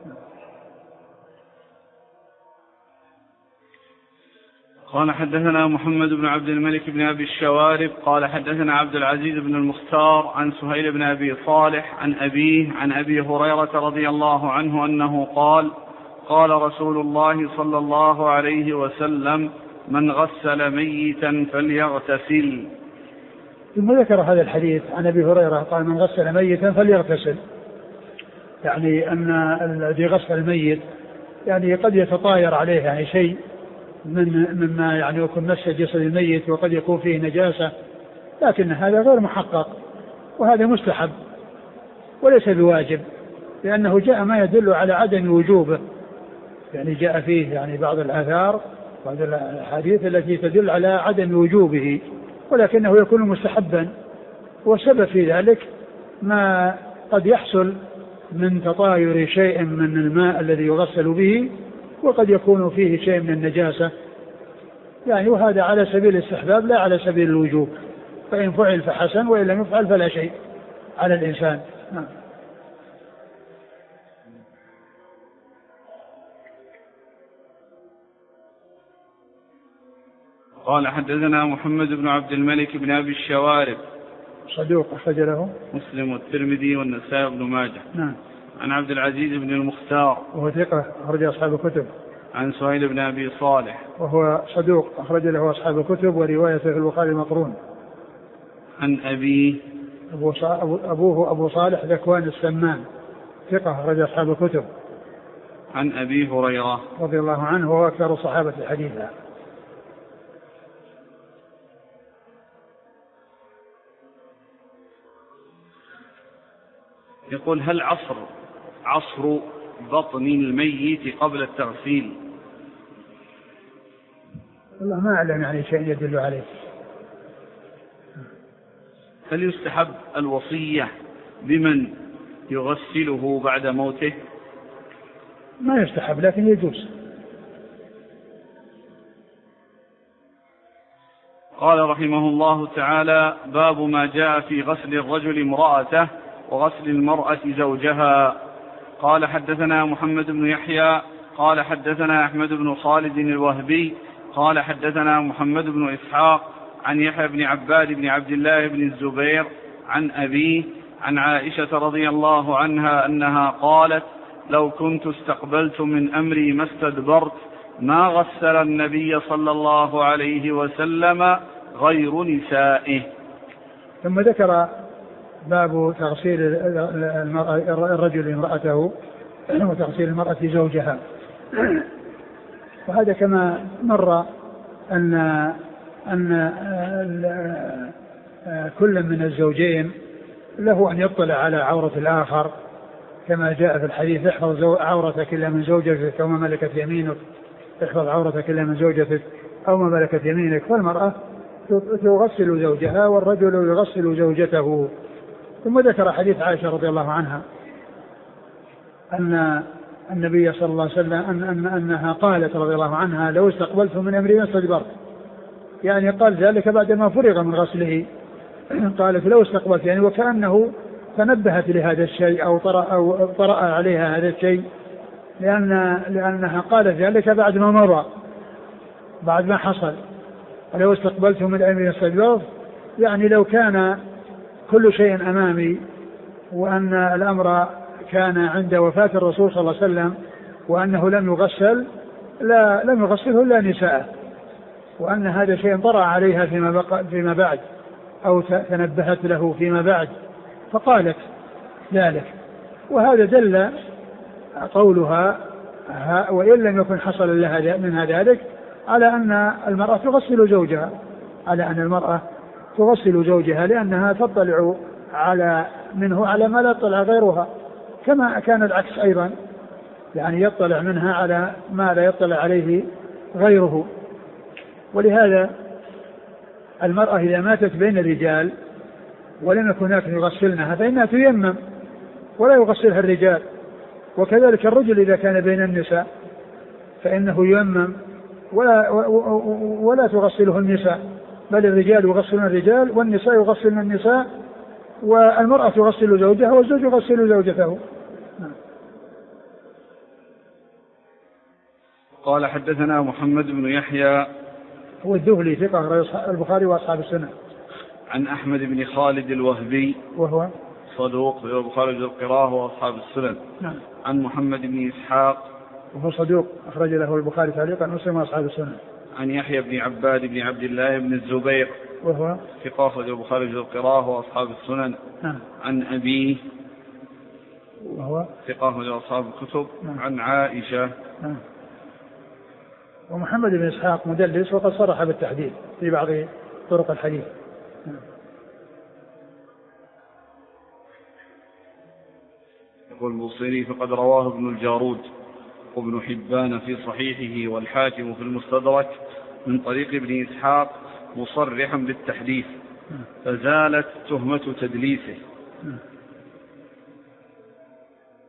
قال حدثنا محمد بن عبد الملك بن أبي الشوارب قال حدثنا عبد العزيز بن المختار عن سهيل بن أبي صالح عن أبيه عن أبي هريرة رضي الله عنه أنه قال قال رسول الله صلى الله عليه وسلم من غسل ميتا فليغتسل.
ثم ذكر هذا الحديث عن أبي هريرة قال من غسل ميتا فليغتسل، يعني أن الذي غسل الميت يعني قد يتطاير عليه يعني شيء من مما يعني يكون مس جسد الميت وقد يكون فيه نجاسة، لكن هذا غير محقق وهذا مستحب وليس بواجب، لأنه جاء ما يدل على عدم وجوبه، يعني جاء فيه يعني بعض الآثار بعض الحديث التي تدل على عدم وجوبه، ولكنه يكون مستحبا، والسبب في ذلك ما قد يحصل من تطاير شيء من الماء الذي يغسل به، وقد يكون فيه شيء من النجاسة يعني، وهذا على سبيل الاستحباب لا على سبيل الوجوب، فإن فعل فحسن وإن لم يفعل فلا شيء على الإنسان. نعم.
قال حدثنا محمد بن عبد الملك بن أبي الشوارب
صدوق أخرج له
مسلم والترمذي والنسائي بن ماجه.
نعم.
عن عبد العزيز بن المختار
وهو ثقة أخرج أصحاب الكتب.
عن سهيل بن أبي صالح
وهو صدوق أخرج له أصحاب الكتب وروايته في البخاري مقرون.
عن أبيه
أبوه أبو صالح ذكوان السمان ثقة أخرج أصحاب الكتب.
عن أبي هريرة
رضي الله عنه وهو أكثر الصحابة حديثا.
يقول هل عصر عصر بطن الميت قبل التغسيل؟
والله ما أعلم يعني شيء يدل عليه.
هل يستحب الوصية بمن يغسله بعد موته؟
ما يستحب لكن يجوز.
قال رحمه الله تعالى: باب ما جاء في غسل الرجل امرأته وغسل المرأة زوجها. قال حدثنا محمد بن يحيى قال حدثنا أحمد بن خالد الوهبي قال حدثنا محمد بن إسحاق عن يحيى بن عباد بن عبد الله بن الزبير عن أبيه عن عائشة رضي الله عنها أنها قالت: لو كنت استقبلت من أمري ما استدبرت ما غسل النبي صلى الله عليه وسلم غير نسائه.
ثم ذكر باب تغسيل الرجل امرأته وتغسيل المرأة زوجها. وهذا كما مر أن أن كل من الزوجين له أن يطلع على عورة الآخر كما جاء في الحديث: احفظ عورتك إلا من زوجتك أو ما ملكت يمينك، احفظ عورتك إلا من زوجتك أو ما ملكت يمينك. فالمرأة تغسل زوجها والرجل يغسل زوجته. ثم ذكر حديث عائشة رضي الله عنها أن النبي صلى الله عليه وسلم أن أن أنها قالت رضي الله عنها: لو استقبلت من أمري ما استدبرت، يعني قال ذلك بعدما فرغ من غسله. قالت: لو استقبلت، يعني وكأنه تنبهت لهذا الشيء أو طرأ, أو طرأ عليها هذا الشيء، لأن لأنها قالت ذلك بعد ما مر، بعد ما حصل. لو استقبلت من أمري ما استدبرت، يعني لو كان كل شيء أمامي وأن الأمر كان عند وفاة الرسول صلى الله عليه وسلم وأنه لم يغسل لا لم يغسله إلا نساء، وأن هذا شيء طرأ عليها فيما, بقى فيما بعد أو تنبهت له فيما بعد فقالت ذلك. وهذا دل قولها وإن لم يكن حصل لها منها ذلك على أن المرأة تغسل زوجها، على أن المرأة تغسل زوجها لأنها تطلع على منه على ما لا يطلع غيرها، كما كان العكس أيضا، يعني يطلع منها على ما لا يطلع عليه غيره. ولهذا المرأة إذا ماتت بين الرجال ولم يكن هناك يغسلنها فإنها تيمم ولا يغسلها الرجال، وكذلك الرجل إذا كان بين النساء فإنه ييمم ولا, ولا تغسله النساء، بل الرجال يغسلون الرجال والنساء يغسلن النساء، والمرأة تغسل زوجها والزوج يغسل زوجته.
قال حدثنا محمد بن يحيى
هو الذهلي ثقة البخاري وأصحاب السنة.
عن أحمد بن خالد الوهبي
وهو
صدوق البخاري القراءة وأصحاب السنن.
نعم.
عن محمد بن إسحاق
وهو صدوق أخرج له البخاري تعليقا ومسلم وأصحاب السنن.
عن يحيى بن عباد بن عبد الله بن الزبير
وهو
ثقة أخرج البخاري القراءة وأصحاب السنن.
نعم.
عن أبيه
وهو
ثقة أخرج أصحاب الكتب.
نعم.
عن عائشة.
نعم. ومحمد بن إسحاق مدلس وقد صرح بالتحديد في بعض طرق الحديث.
يقول البوصيري: فقد رواه ابن الجارود وابن حبان في صحيحه والحاكم في المستدرك من طريق ابن إسحاق مصرحا بالتحديث فزالت تهمة تدليسه.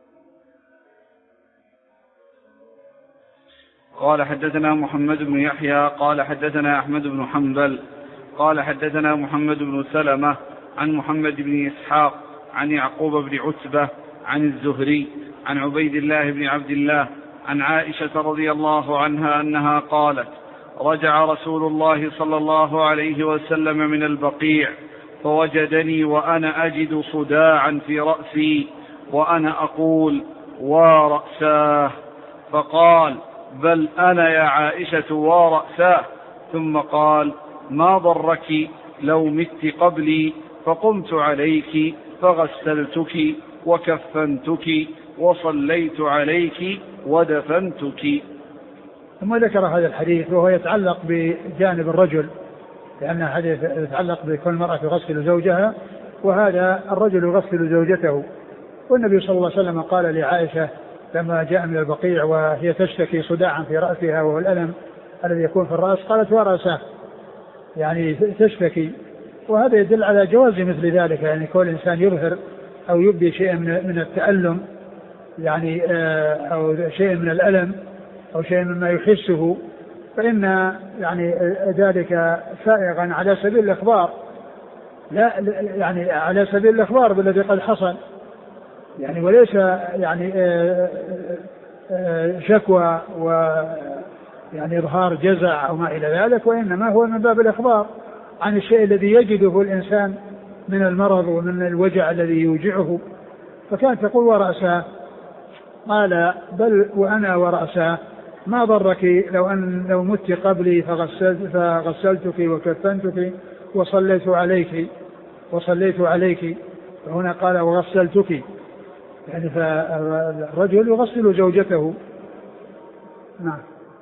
قال حدثنا محمد بن يحيى قال حدثنا أحمد بن حنبل قال حدثنا محمد بن سلمة عن محمد بن إسحاق عن يعقوب بن عتبة عن الزهري عن عبيد الله بن عبد الله عن عائشة رضي الله عنها أنها قالت رجع رسول الله صلى الله عليه وسلم من البقيع فوجدني وأنا أجد صداعا في رأسي وأنا أقول ورأساه، فقال بل أنا يا عائشة ورأساه، ثم قال ما ضرك لو مت قبلي فقمت عليك فغسلتك وكفنتك وصليت عليك ودفنتك.
ثم ذكر هذا الحديث وهو يتعلق بجانب الرجل، لأن حديث يتعلق بكل مرأة تغسل زوجها، وهذا الرجل يغسل زوجته. والنبي صلى الله عليه وسلم قال لعائشة لما جاء من البقيع وهي تشتكي صداعا في رأسها وهو الألم الذي يكون في الرأس، قالت ورأسه، يعني تشتكي. وهذا يدل على جواز مثل ذلك، يعني كل إنسان يظهر أو يبدي شيء من التألم، يعني أو شيء من الألم أو شيء مما يحسه، فإن يعني ذلك سائغا على سبيل الإخبار، لا يعني على سبيل الإخبار بالذي قد حصل، يعني وليس يعني شكوى ويعني إظهار جزع أو ما إلى ذلك، وإنما هو من باب الإخبار عن الشيء الذي يجده الإنسان من المرض ومن الوجع الذي يوجعه. فكانت تقول ورأسه، قال بل وأنا ورأسه ما ضرك لو أن لو مت قبلي فغسلت فغسلتك وكفنتك وصليت عليك وصليت عليك فهنا قال وغسلتك، يعني فالرجل يغسل زوجته. نعم.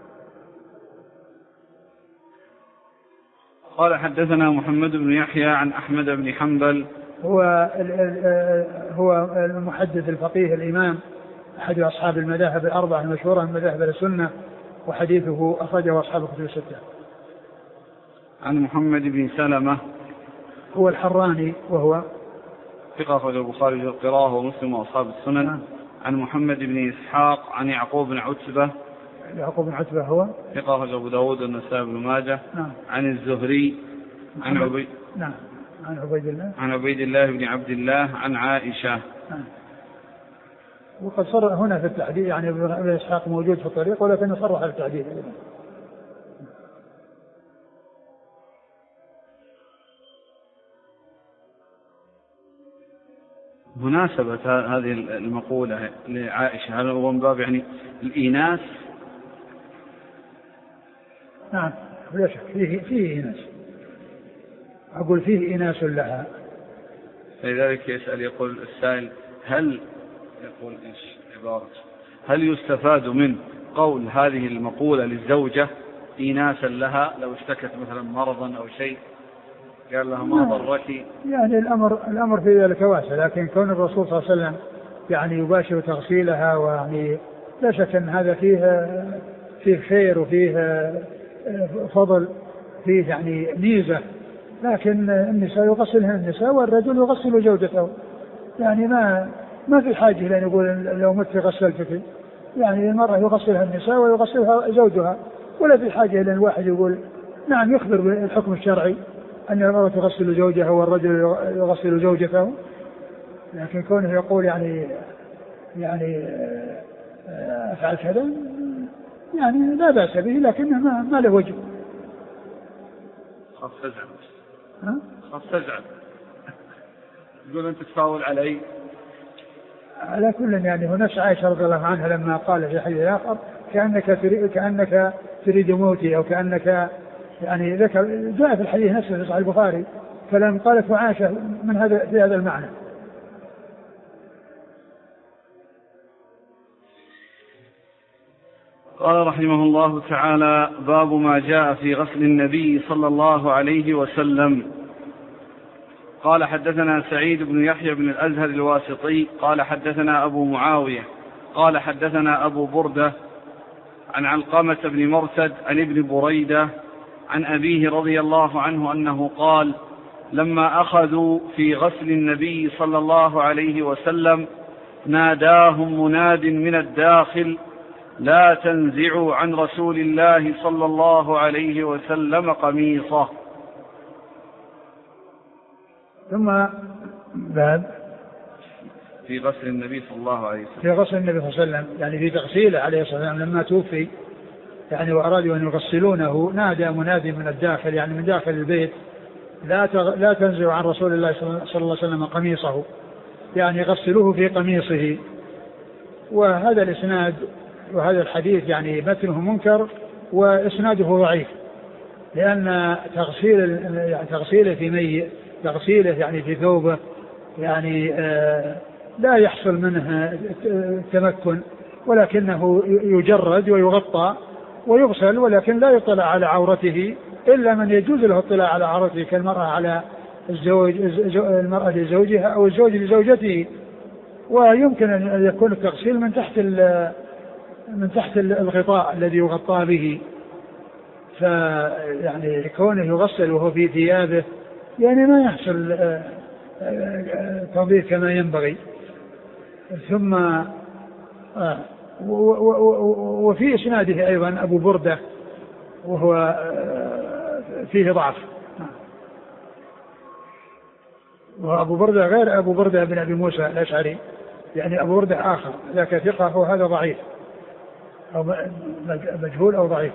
قال حدثنا محمد بن يحيى عن أحمد بن حنبل،
هو هو المحدث الفقيه الإمام أحد أصحاب المذاهب الأربعة المشهورة من مذاهب السنة، وحديثه أخرجه أصحاب الكتب الستة.
عن محمد بن سلمة
هو الحراني وهو
ثقة أخرجه البخاري في القراءة ومسلم وأصحاب السنن.
نعم.
عن محمد بن إسحاق عن يعقوب بن عتبة
يعقوب بن عتبة هو
ثقة أخرجه أبو داود والنسائي بن ماجه.
نعم.
عن الزهري عن عبيد
نعم عن عبيد الله
عن عبيد الله بن عبد الله عن عائشة.
نعم. وقد صرح هنا في التحديد، يعني ابن إسحاق موجود في الطريق ولكن صرح في التحديد.
مناسبة هذه المقولة لعائشة هل هو من باب يعني الإيناس؟
نعم لا شك فيه فيه إيناس، أقول فيه إيناس لها.
لذلك يسأل يقول السائل هل يقول إيش عبارة هل يستفاد من قول هذه المقولة للزوجة إيناسا لها لو اشتكت مثلا مرضا أو شيء قال لها ما ضرك؟
يعني الأمر الأمر في ذلك واسع، لكن كون الرسول صلى الله عليه وسلم يعني يباشر تغسيلها، ويعني لا شك أن هذا فيه فيه خير وفيه فضل، فيه يعني ميزة. لكن النساء يغسلها النساء والرجل يغسل زوجته، يعني ما ما في حاجة لأن يقول لو مت غسلتك، يعني المرأة يغسلها النساء ويغسلها زوجها، ولا في حاجة لأن الواحد يقول نعم يخبر بالحكم الشرعي أن المرأة تغسل زوجها والرجل يغسل زوجته، لكن كونه يقول يعني يعني أفعل كذا يعني لا بأس به، لكنه ما, ما له وجه.
خاف تزعل
ها؟
خاف تزعل يقول أنت تفاول علي.
على كل يعني هناك عائشة رضي الله عنها لما قال في حديث آخر كأنك تريد كأنك تريد موتي، أو كأنك يعني ذكر جاء في الحديث نفسه في صحيح البخاري كلام قالت عائشة من هذا في هذا المعنى.
قال رحمه الله تعالى باب ما جاء في غسل النبي صلى الله عليه وسلم. قال حدثنا سعيد بن يحيى بن الأزهر الواسطي قال حدثنا أبو معاوية قال حدثنا أبو بردة عن علقمة بن مرثد عن ابن بريدة عن أبيه رضي الله عنه أنه قال لما أخذوا في غسل النبي صلى الله عليه وسلم ناداهم مناد من الداخل لا تنزعوا عن رسول الله صلى الله عليه وسلم قميصه.
ثم باب
في غسل النبي صلى الله عليه وسلم
في غسل النبي صلى الله عليه وسلم، يعني في تغسيله عليه الصلاة والسلام لما توفي، يعني وأرادوا أن يغسلونه نادى منادي من الداخل، يعني من داخل البيت: لا تغ... لا تنزعوا عن رسول الله صلى الله عليه وسلم قميصه، يعني غسلوه في قميصه. وهذا الإسناد وهذا الحديث يعني متنه منكر وإسناده ضعيف، لأن تغسيل يعني تغسيله في ميت تغسيله يعني في ثوبه يعني آه لا يحصل منه التمكن، ولكنه يجرد ويغطى ويغسل، ولكن لا يطلع على عورته إلا من يجوز له الاطلاع على عورته، كالمرأة على الزوج المرأة لزوجها أو الزوج لزوجته. ويمكن أن يكون التغسيل من تحت من تحت الغطاء الذي يغطى به، فيعني كونه يغسل وهو في ثيابه يعني ما يحصل تنظيف كما ينبغي. ثم وفي إسناده أيضا أبو بردة وهو فيه ضعف، وأبو بردة غير أبو بردة بن أبي موسى الأشعري، يعني أبو بردة آخر ذاك ثقة وهذا ضعيف أو مجهول أو ضعيف.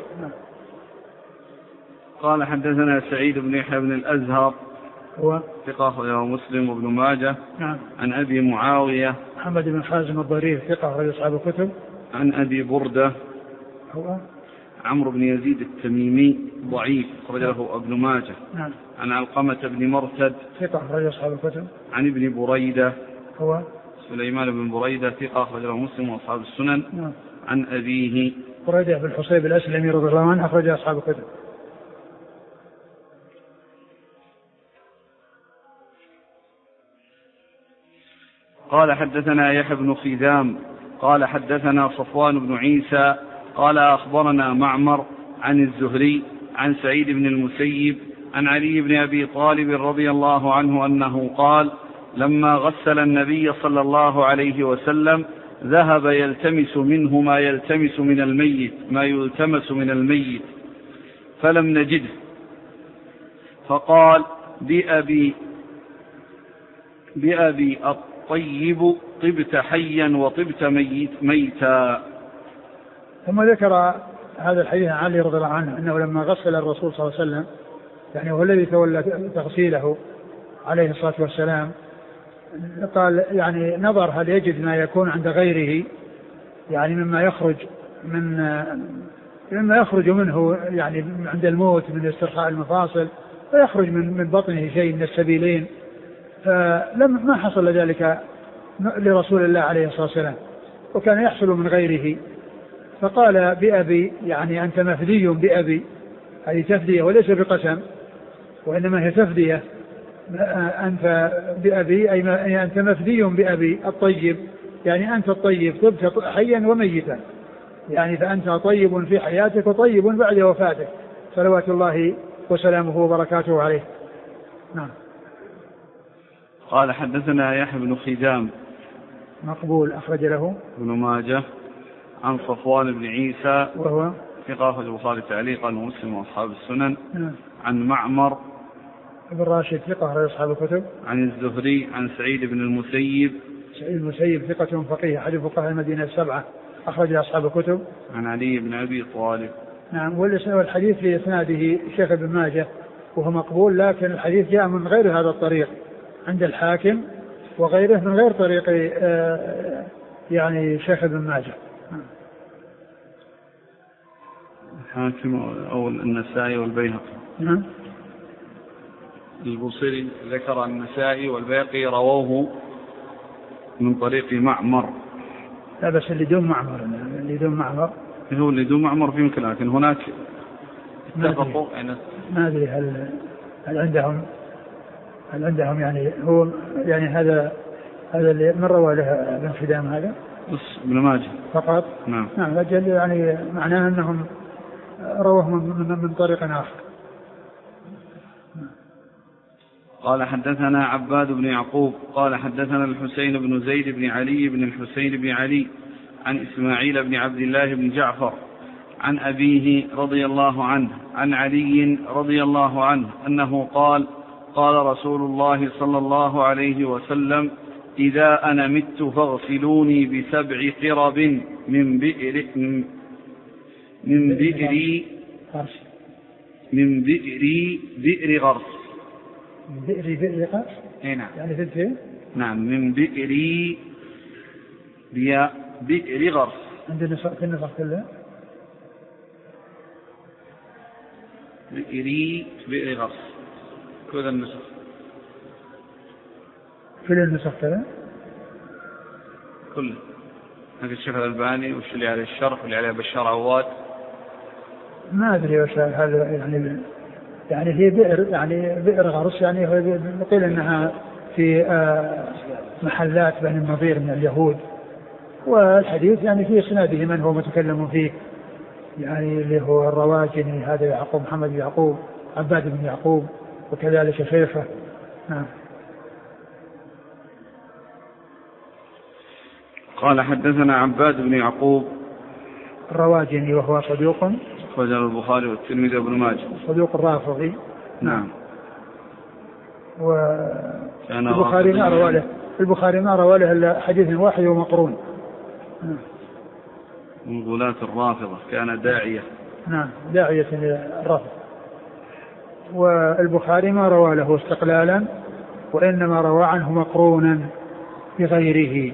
قال حدثنا سعيد بن يحيى بن الأزهر
هو
ثقة أخرجه مسلم وابن ماجه.
نعم.
عن أبي معاوية
محمد بن خازم الضرير ثقة أخرج أصحاب الكتب.
عن أبي بردة
هو
عمرو بن يزيد التميمي ضعيف أخرجه ابن ماجه.
نعم.
عن علقمة بن مرثد
ثقة أخرج أصحاب الكتب.
عن ابن بريدة
هو
سليمان بن بريدة ثقة أخرجه مسلم وأصحاب السنن.
نعم.
عن أبيه
بريدة بن الحصيب الأسلمي رضي الله عنه أخرج أصحاب الكتب.
قال حدثنا يحيى بن خزام قال حدثنا صفوان بن عيسى قال أخبرنا معمر عن الزهري عن سعيد بن المسيب عن علي بن أبي طالب رضي الله عنه أنه قال: لما غسل النبي صلى الله عليه وسلم ذهب يلتمس منه ما يلتمس من الميت ما يلتمس من الميت فلم نجده، فقال: بأبي بأبي الطيب طبت حيا وطبت ميت ميتا.
ثم ذكر هذا الحديث عن علي رضي الله عنه أنه لما غسل الرسول صلى الله عليه وسلم، يعني هو الذي تولى تغسيله عليه الصلاة والسلام، قال يعني نظر هل يجد ما يكون عند غيره، يعني مما يخرج من مما يخرج منه يعني عند الموت من استرخاء المفاصل، فيخرج من من بطنه شيء من السبيلين، فلم ما حصل ذلك لرسول الله عليه الصلاة والسلام، وكان يحصل من غيره. فقال: بأبي، يعني أنت مفدي بأبي، هذه تفدية وليس بقسم، وإنما هي تفدية. أنت بأبي أي أنت مفدي بأبي الطيب، يعني أنت الطيب طبت حيا وميتا، يعني فأنت طيب في حياتك وطيب بعد وفاتك، صلوات الله وسلامه وبركاته عليه. نعم.
قال حدثنا يحيى بن خزام
مقبول أخرج له
ابن ماجه عن صفوان بن عيسى
وهو
ثقة أخرج البخاري تعليقا ومسلم وأصحاب السنن.
نعم.
عن معمر
ابن راشد ثقة أخرج أصحاب الكتب.
عن الزهري عن سعيد بن المسيب
سعيد المسيب ثقة فقيه أحد فقهاء المدينة السبعة أخرج أصحاب الكتب.
عن علي بن أبي طالب.
نعم. والحديث في إسناده الشيخ ابن ماجه وهو مقبول، لكن الحديث جاء من غير هذا الطريق عند الحاكم وغيره من غير طريق يعني شيخ ابن ماجه.
الحاكم أو النسائي والبيهقي.
نعم.
البوصيري ذكر النسائي والبيهقي رووه من طريق معمر.
لا بس اللي دون معمر اللي دون معمر
هو اللي دون معمر في يمكن، لكن هناك اتفقوا.
ما أدري هل هل عندهم هل عندهم يعني هو يعني هذا هذا اللي من روى له ابن خدام هذا
بس ابن ماجه
فقط.
نعم.
نعم. لكن يعني معناه أنهم رواه من, من طريق آخر.
قال حدثنا عباد بن يعقوب قال حدثنا الحسين بن زيد بن علي بن الحسين بن علي عن إسماعيل بن عبد الله بن جعفر عن أبيه رضي الله عنه عن علي رضي الله عنه أنه قال قال رسول الله صلى الله عليه وسلم إذا أنا مت فاغسلوني بسبع قرب من بئر من بئر من بئر بئر غرس.
من بئر بئر غرس؟
نعم.
يعني في الفين؟
نعم. من بئر بئر غرس.
عندنا في النسخ كلها
بئر بئر غرس كذا النسخ.
في النسخ كلها
كله. هذا الشيخ الألباني وش اللي عليه الشرح واللي عليه بشار عواد
ما أدري وش هذا يعني. يعني هي بئر يعني بئر غرس يعني قيل إنها في محلات بني النضير من اليهود. والحديث يعني في إسناده من هو متكلم فيه يعني اللي هو الرواجني هذا يعقوب محمد بن يعقوب عباد بن يعقوب وكذلك شيخه. نعم.
قال حدثنا عباد بن يعقوب
الرواجني وهو صدوق
أخرجه البخاري والترمذي وابن ماجه.
صدوق الرافضي.
نعم.
والبخاري ما روى له البخاري ما روى له إلا حديث واحد ومقرون. نعم.
من غلاة الرافضة كان داعية.
نعم داعية الرافضة. والبخاري ما روى له استقلالا وإنما روى عنه مقرونا بغيره.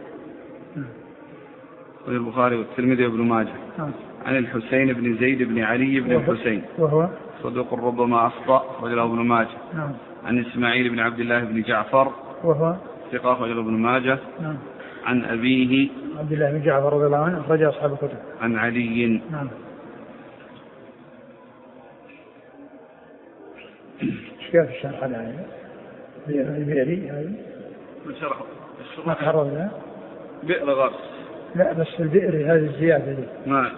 البخاري والترمذي وابن ماجه.
نعم.
عن الحسين بن زيد بن علي بن الحسين
وهو
صدوق ربما أخطأ رجله ابن ماجه.
نعم.
عن إسماعيل بن عبد الله بن جعفر
وهو
ثقة رجله ابن ماجه.
نعم.
عن أبيه
عبد الله بن جعفر رضي الله عنه أخرج أصحاب الكتب.
عن علي.
نعم. ايش كيف الشرح هذا؟ البئري هذا
من شرحه
ما تحررنا
بئر غرس.
لا بس البئر هذه الزيادة دي.
نعم.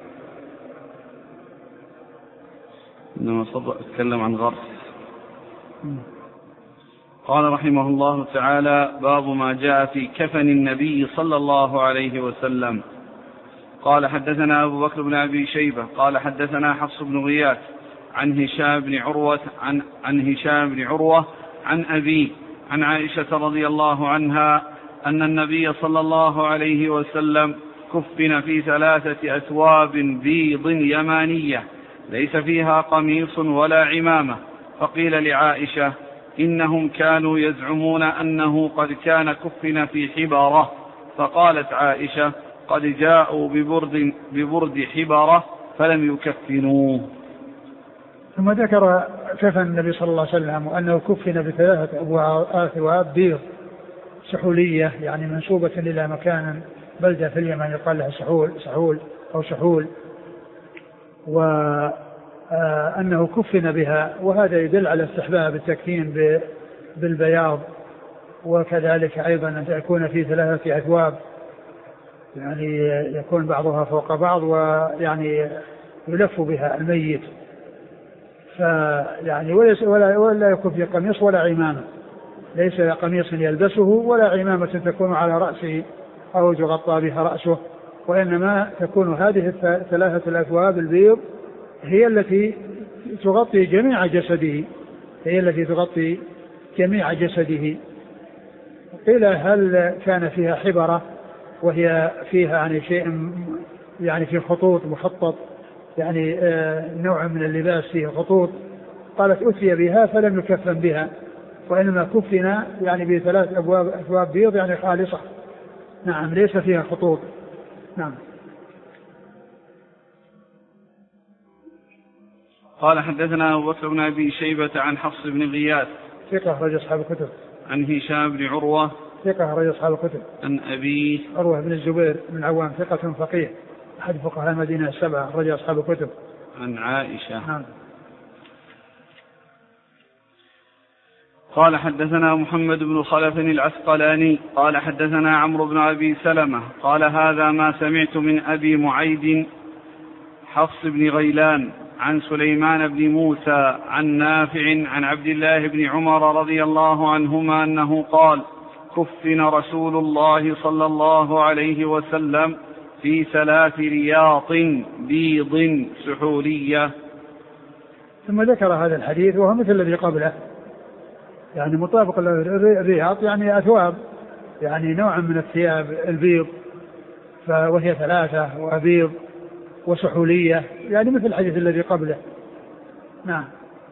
إنما صدق اتكلم عن غرس. م. قال رحمه الله تعالى باب ما جاء في كفن النبي صلى الله عليه وسلم. قال حدثنا أبو بكر بن أبي شيبة قال حدثنا حفص بن غياث عن هشام بن عروة عن, عن هشام بن عروة عن أبيه عن عائشة رضي الله عنها أن النبي صلى الله عليه وسلم كفن في ثلاثة أثواب بيض يمانية ليس فيها قميص ولا عمامة. فقيل لعائشة إنهم كانوا يزعمون أنه قد كان كفن في حبارة. فقالت عائشة قد جاءوا ببرد, ببرد حبارة فلم يكفنوه.
ثم ذكر كفن النبي صلى الله عليه وسلم وأنه كفن بثلاثة أثواب بيض سحولية يعني منسوبة إلى مكان بلدة في اليمن يقال لها سحول, سحول أو سحول وأنه كفن بها. وهذا يدل على استحباب التكفين بالبياض وكذلك أيضا أن يكون في ثلاثة أثواب يعني يكون بعضها فوق بعض ويعني يلف بها الميت فيعني ولا, ولا يكون في قميص ولا عمامة ليس قميص يلبسه ولا عمامة تكون على رأسه أو يغطى بها رأسه وإنما تكون هذه الثلاثة الأثواب البيض هي التي تغطي جميع جسده هي التي تغطي جميع جسده. قيل هل كان فيها حبرة وهي فيها يعني شيء يعني في خطوط مخطط يعني آه نوع من اللباس فيه خطوط. قالت أتي بها فلم يكفن بها وإنما كفن يعني بثلاث أبواب أثواب بيض يعني خالصة. نعم ليس فيها خطوط. نعم.
قال حدثنا أبو بكر بن أبي شيبة عن حفص بن غياث
ثقة رجل أصحاب الكتب.
عن هشام بن عروة
ثقة رجل أصحاب الكتب.
عن أبيه
عروة بن الزبير بن العوام ثقة فقيه أحد فقهاء المدينة السبعة رجل أصحاب الكتب.
عن عائشة.
نعم.
قال حدثنا محمد بن خلف العسقلاني قال حدثنا عمرو بن أبي سلمة قال هذا ما سمعت من أبي معيد حفص بن غيلان عن سليمان بن موسى عن نافع عن عبد الله بن عمر رضي الله عنهما أنه قال كفن رسول الله صلى الله عليه وسلم في ثلاث رياط بيض سحولية.
ثم ذكر هذا الحديث وهو مثل الذي قبله، يعني مطابق الرياض يعني أثواب، يعني نوع من الثياب البيض، وهي ثلاثة وأبيض وسحولية، يعني مثل الحديث الذي قبله. نعم.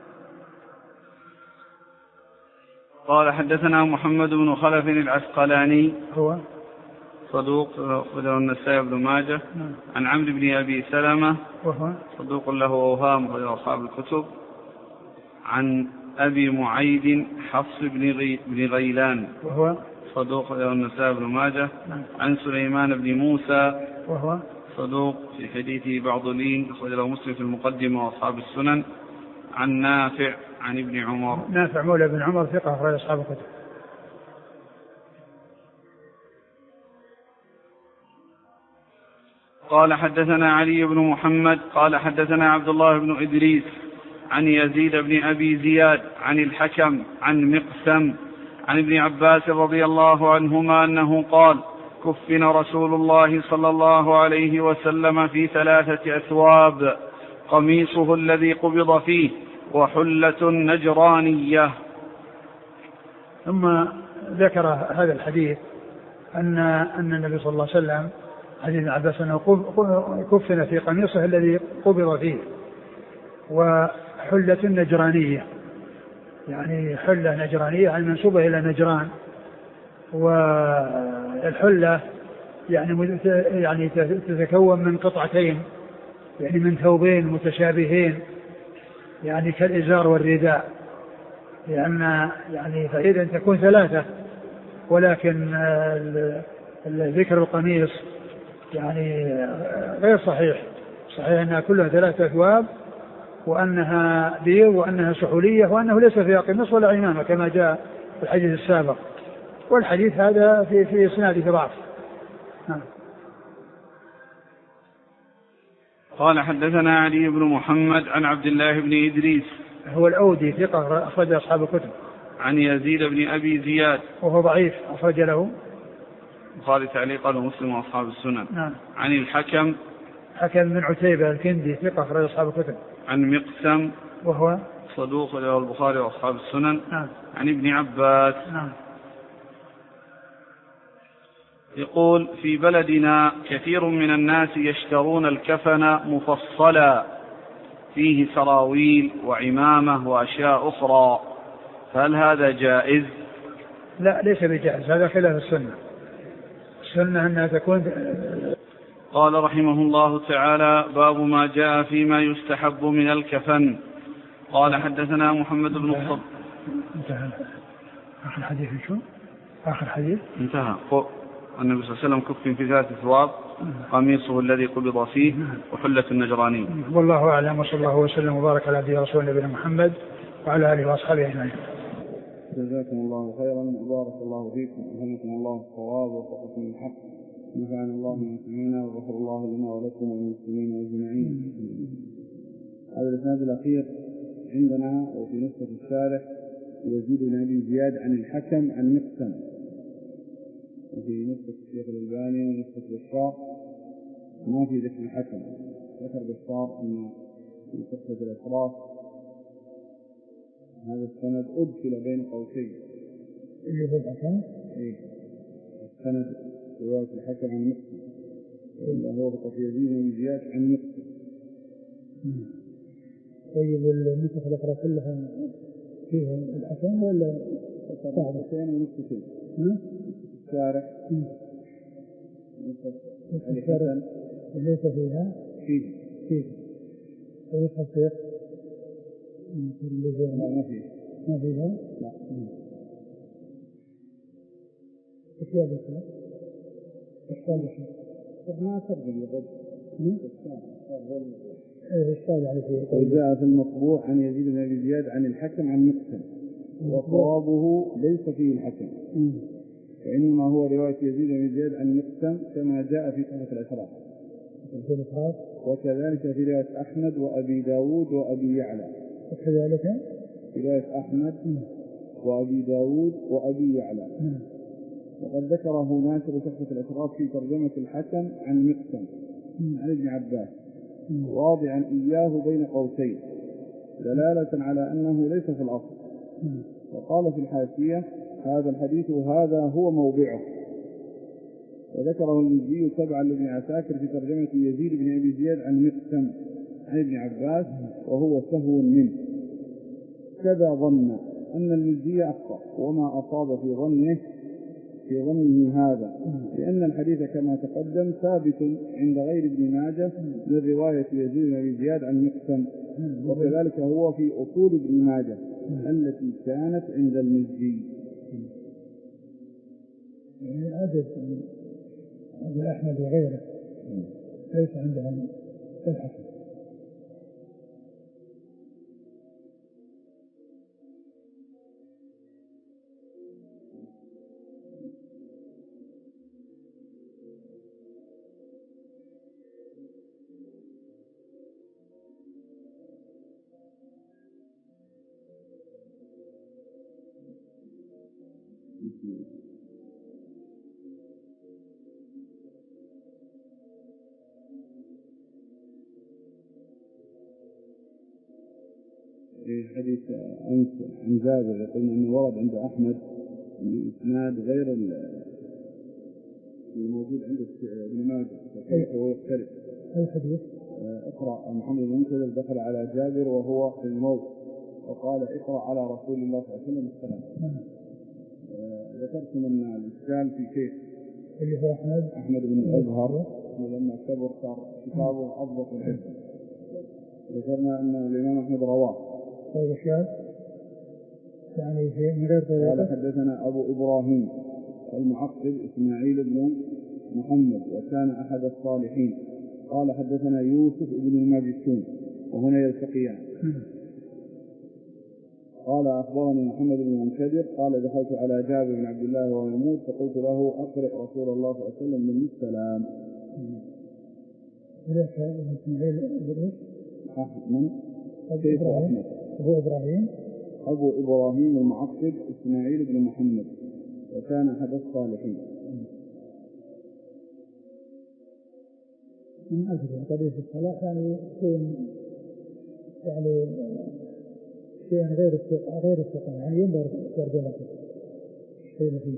قال حدثنا محمد بن خلف العسقلاني
هو
صدوق أخرجه النسائي بن ماجه.
نعم.
عن عمرو بن أبي سلمة
وهو
صدوق له أوهام أخرجه أصحاب الكتب. عن أبي معيد حفص بن غيلان
وهو
صدوق له النسائي بن ماجه.
نعم.
عن سليمان بن موسى
وهو
صدوق في حديثه بعض لين أخرجه مسلم في المقدمة وأصحاب السنن. عن نافع عن ابن عمر.
نافع مولى بن عمر ثقة أخرج أصحاب الكتب.
قال حدثنا علي بن محمد قال حدثنا عبد الله بن إدريس عن يزيد بن أبي زياد عن الحكم عن مقسم عن ابن عباس رضي الله عنهما أنه قال كفن رسول الله صلى الله عليه وسلم في ثلاثة أثواب قميصه الذي قبض فيه وحلة نجرانية.
ثم ذكر هذا الحديث أن أن النبي صلى الله عليه وسلم حديث ابن عباس أنه كفن في قميصه الذي قبض فيه وحلة نجرانية، يعني حلة نجرانية يعني منسوبة إلى نجران، والحلة يعني يعني تتكون من قطعتين، يعني من ثوبين متشابهين، يعني كالإزار والرداء، لأن يعني فإذا تكون ثلاثة، ولكن ذكر القميص يعني غير صحيح. صحيح أنها كلها ثلاثة أثواب، وأنها بيض، وأنها سحولية، وأنه ليس فيها قميص ولا عمامة كما جاء في الحديث السابق، والحديث هذا في في إسناده ضعف.
قال حدثنا علي بن محمد عن عبد الله بن إدريس
هو الأودي ثقة أخرج أصحاب الكتب.
عن يزيد بن أبي زياد
وهو ضعيف أخرج له
البخاري تعليقا ومسلم وأصحاب السنن.
نعم.
عن الحكم
حكم بن عتيبة الكندي ثقة أخرج أصحاب الكتب.
عن مقسم
وهو
صدوق له البخاري وأصحاب السنن.
نعم.
عن ابن عباس.
نعم.
يقول في بلدنا كثير من الناس يشترون الكفن مفصلا فيه سراويل وعمامة وأشياء أخرى، فهل هذا جائز؟
لا، ليس بجائز، هذا خلاف السنة. السنة أنها تكون.
قال رحمه الله تعالى باب ما جاء فيما يستحب من الكفن. قال حدثنا محمد بن الصبر.
انتهى آخر حديث. شو آخر حديث؟
انتهى. النبي صلى الله عليه وسلم كفن في ذات ثواب قميصه الذي قبض فيه وحلة النجراني.
والله أعلم، وصلى الله وسلم وبارك على عبده ورسوله نبينا محمد وعلى آله وأصحابه أجمعين.
جزاكم الله خيرا وبارك الله فيكم وألهمكم الله الصواب ووفقكم للحق، نفعنا الله بما سمعنا وغفر الله لنا ولكم وللمسلمين أجمعين. هذا الإسناد الأخير عندنا وفي نسخة الشارح يزيد بن أبي زياد عن الحكم عن مقسم، وفي نسخة الشيخ الألباني ونسخة بشار ما في ذكر الحكم. ذكر بشار أن في قصة الأشراف هذا السند أدخل بين قوسين.
اللي هو الحكم؟
إيه، السند رواية الحكم عن مقسم، اللي هو بقى يزيد بن زياد عن مقسم.
طيب النسخ الأخرى كلها فيها الحكم ولا
نسختين ونسختين؟ الشارع
الشارع ليس فيها
فيه
فيه وليس فيه
ما فيه
ما فيها
لا
اشياء بسيطة اشياء بسيطة
ما ترجم لغد
اشياء على فيه.
وجاء في المطبوع عن يزيد بن أبي زياد عن الحكم عن مقسم، وصوابه ليس فيه الحكم، فإنما هو رواية يزيد بن زياد عن مقسم كما جاء في صحيح الأشراف، وكذلك في رواية أحمد وأبي داود وأبي يعلى.
وكذلك
رواية أحمد وأبي داود وأبي يعلى.
وقد ذكره ناشر تحفة الأشراف في ترجمة الحكم عن مقسم عن ابن عباس واضعا إياه بين قوسين دلالة على أنه ليس في الأصل. وقال في الحاشية هذا الحديث هذا هو موضعه. وذكره المزي تبعا لابن عساكر في ترجمة يزيد بن أبي زياد عن مقسم عن ابن عباس وهو سهو منه. كذا ظن أن المزي أخطأ وما أصاب في ظنه في ظنه هذا، لأن الحديث كما تقدم ثابت عند غير ابن ماجه من رواية يزيد بن أبي زياد عن مقسم، وكذلك هو في أصول ابن ماجه التي كانت عند المزي.
يعني عدد عند أحمد وغيره ليس عندهم الحكم.
في حديث أنس عن جابر يقول أنه ورد عند أحمد بإسناد غير الموجود عند ابن ماجه فكيف هو يختلف.
أي حديث؟
اقرأ محمد بن منكدر دخل على جابر وهو في الموت وقال اقرأ على رسول الله صلى الله عليه وسلم السلام. ذكرتم أن الإشكال في شيخ
اللي هو أحمد
أحمد بن الأزهر ولما كبر صار كتابه أضبط الحفظ. ذكرنا أن الإمام أحمد رواه
طيب الشاذ يعني في من غير طريقة.
قال حدثنا أبو إبراهيم المعقب إسماعيل بن محمد وكان أحد الصالحين. قال حدثنا يوسف بن الماجشون وهنا يلتقيان. قال أخبرني محمد بن منكدر قال دخلت على جابر بن عبد الله وهو يموت فقلت له أقرأ رسول الله صلى الله عليه وسلم من السلام.
ليش إسماعيل بن
أحمد
كيف أحمد أبو إبراهيم
أبو إبراهيم المعقب إسماعيل بن محمد وكان أحد الصالحين.
من أجل قضية الصلاة يعني شيء يعني شيء غير الثقة غير الثقة يعني ينظر ترجمته شيء فيه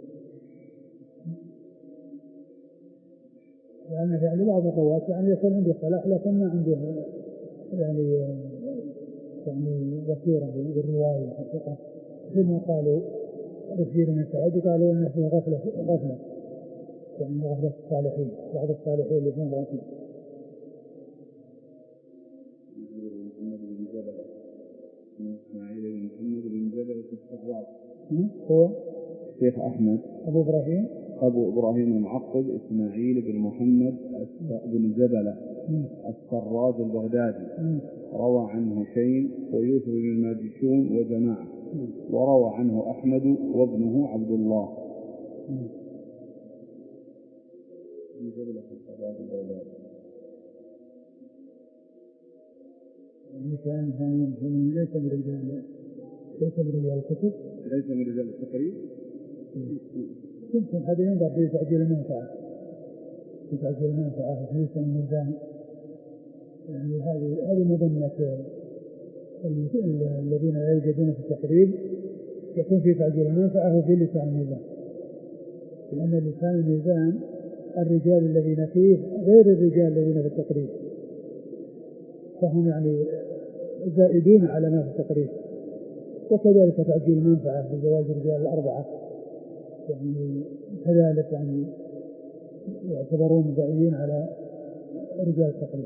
يعني يعني بعض الرواة يعني يكون عنده صلاح لكن ما عنده يعني يعني بصيرة بالرواية حقيقة ثم قالوا رشيد من سعد قالوا أن فيه غفلة غفلة يعني غفلة الصالحين بعض الصالحين اللي فيهم غفلة.
إسماعيل بن محمد بن جبل في الصحراء
هو
شيخ أحمد
أبو إبراهيم
أبو إبراهيم المعقب إسماعيل بن محمد بن جبلة السراج البغدادي روى عنه شيء ويوسف بن الماجشون وجماعة وروى عنه أحمد وابنه عبد الله.
كان كان ليس من رجال ليس من رجال الكتب
ليس من رجال التقريب.
يمكن هذا ينظر في تعجيل المنفعة في تعجيل المنفعة في ليس من الميزان يعني هذه هذه مظنة الذين لا يوجدون في التقريب يكون في تعجيل المنفعة وفي لسان الميزان لأن لسان الميزان الرجال الذين فيه غير الرجال الذين في التقريب فهم يعني زائدين على ما في التقريب. وكذلك تعجيل المنفعة في زواج الرجال الأربعة يعني كذلك يعني يعتبرون زائدين على رجال التقريب.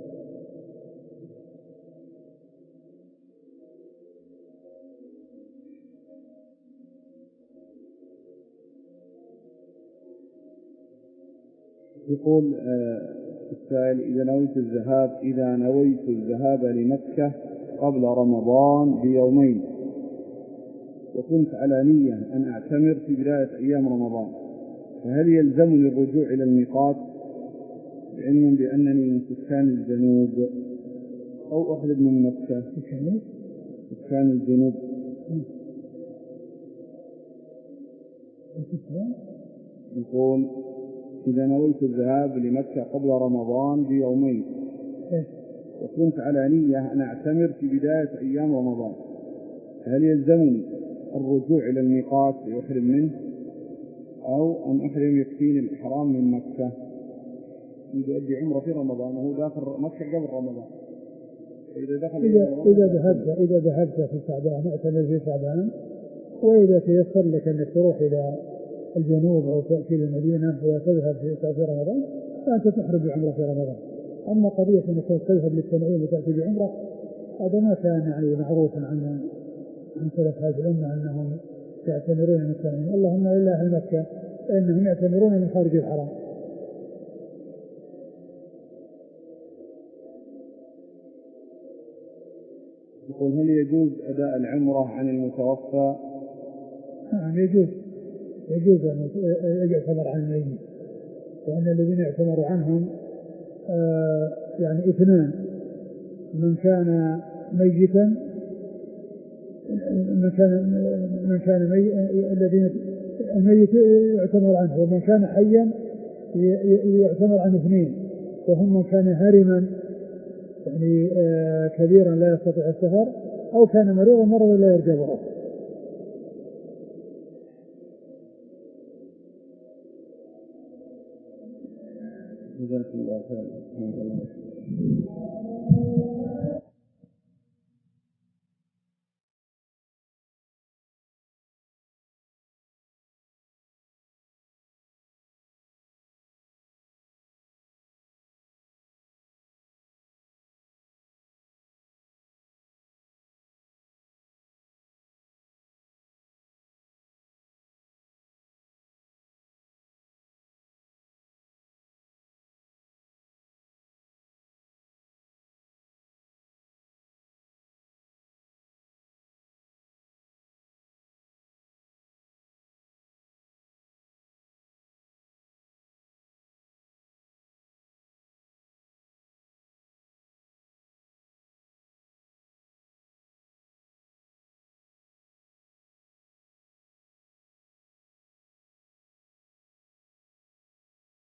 يقول السائل إذا نويت الذهاب إذا نويت الذهاب لمكة قبل رمضان بيومين وكنت على نية أن أعتمر في بداية أيام رمضان فهل يلزمني الرجوع إلى الميقات بعلم بأنني من سكان الجنوب أو أخرج من مكة؟ سكان الجنوب يقول إذا نويت الذهاب لمكة قبل رمضان بيومين وكنت على نية أن أعتمر في بداية أيام رمضان، هل يلزمني الرجوع إلى الميقات لأحرم منه أو أن أحرم يكفيني الإحرام من مكة؟ يؤدي عمره في رمضان وهو داخل مكة قبل رمضان. إذا دخل
إذا إذا ذهبت إذا ذهبت في شعبان اعتمر في شعبان، وإذا تيسر لك أنك تروح إلى الجنوب أو تأتي المدينة وتذهب في رمضان فأنت تحرم بعمرة في رمضان. أما قضية أنك تذهب للتنعيم وتأتي بعمرة هذا ما كان يعني معروفا عن عن سلف هذه الأمة أنهم يعتمرون من التنعيم، اللهم إلا أهل مكة فإنهم يعتمرون من خارج الحرم.
يقول هل يجوز أداء العمرة عن المتوفى؟
نعم يجوز، يجوز أن يعتمر عن الميت، لأن الذين يعتمر عنهم آه يعني اثنان، من كان ميتا من كان من كان مي... الذين الميت يعتمر عنه، ومن كان حيا يعتمر عن اثنين، وهم من كان هرما يعني آه كبيرا لا يستطيع السفر، أو كان مريضا مرضا لا يرجى برأه.
جزاك الله خير.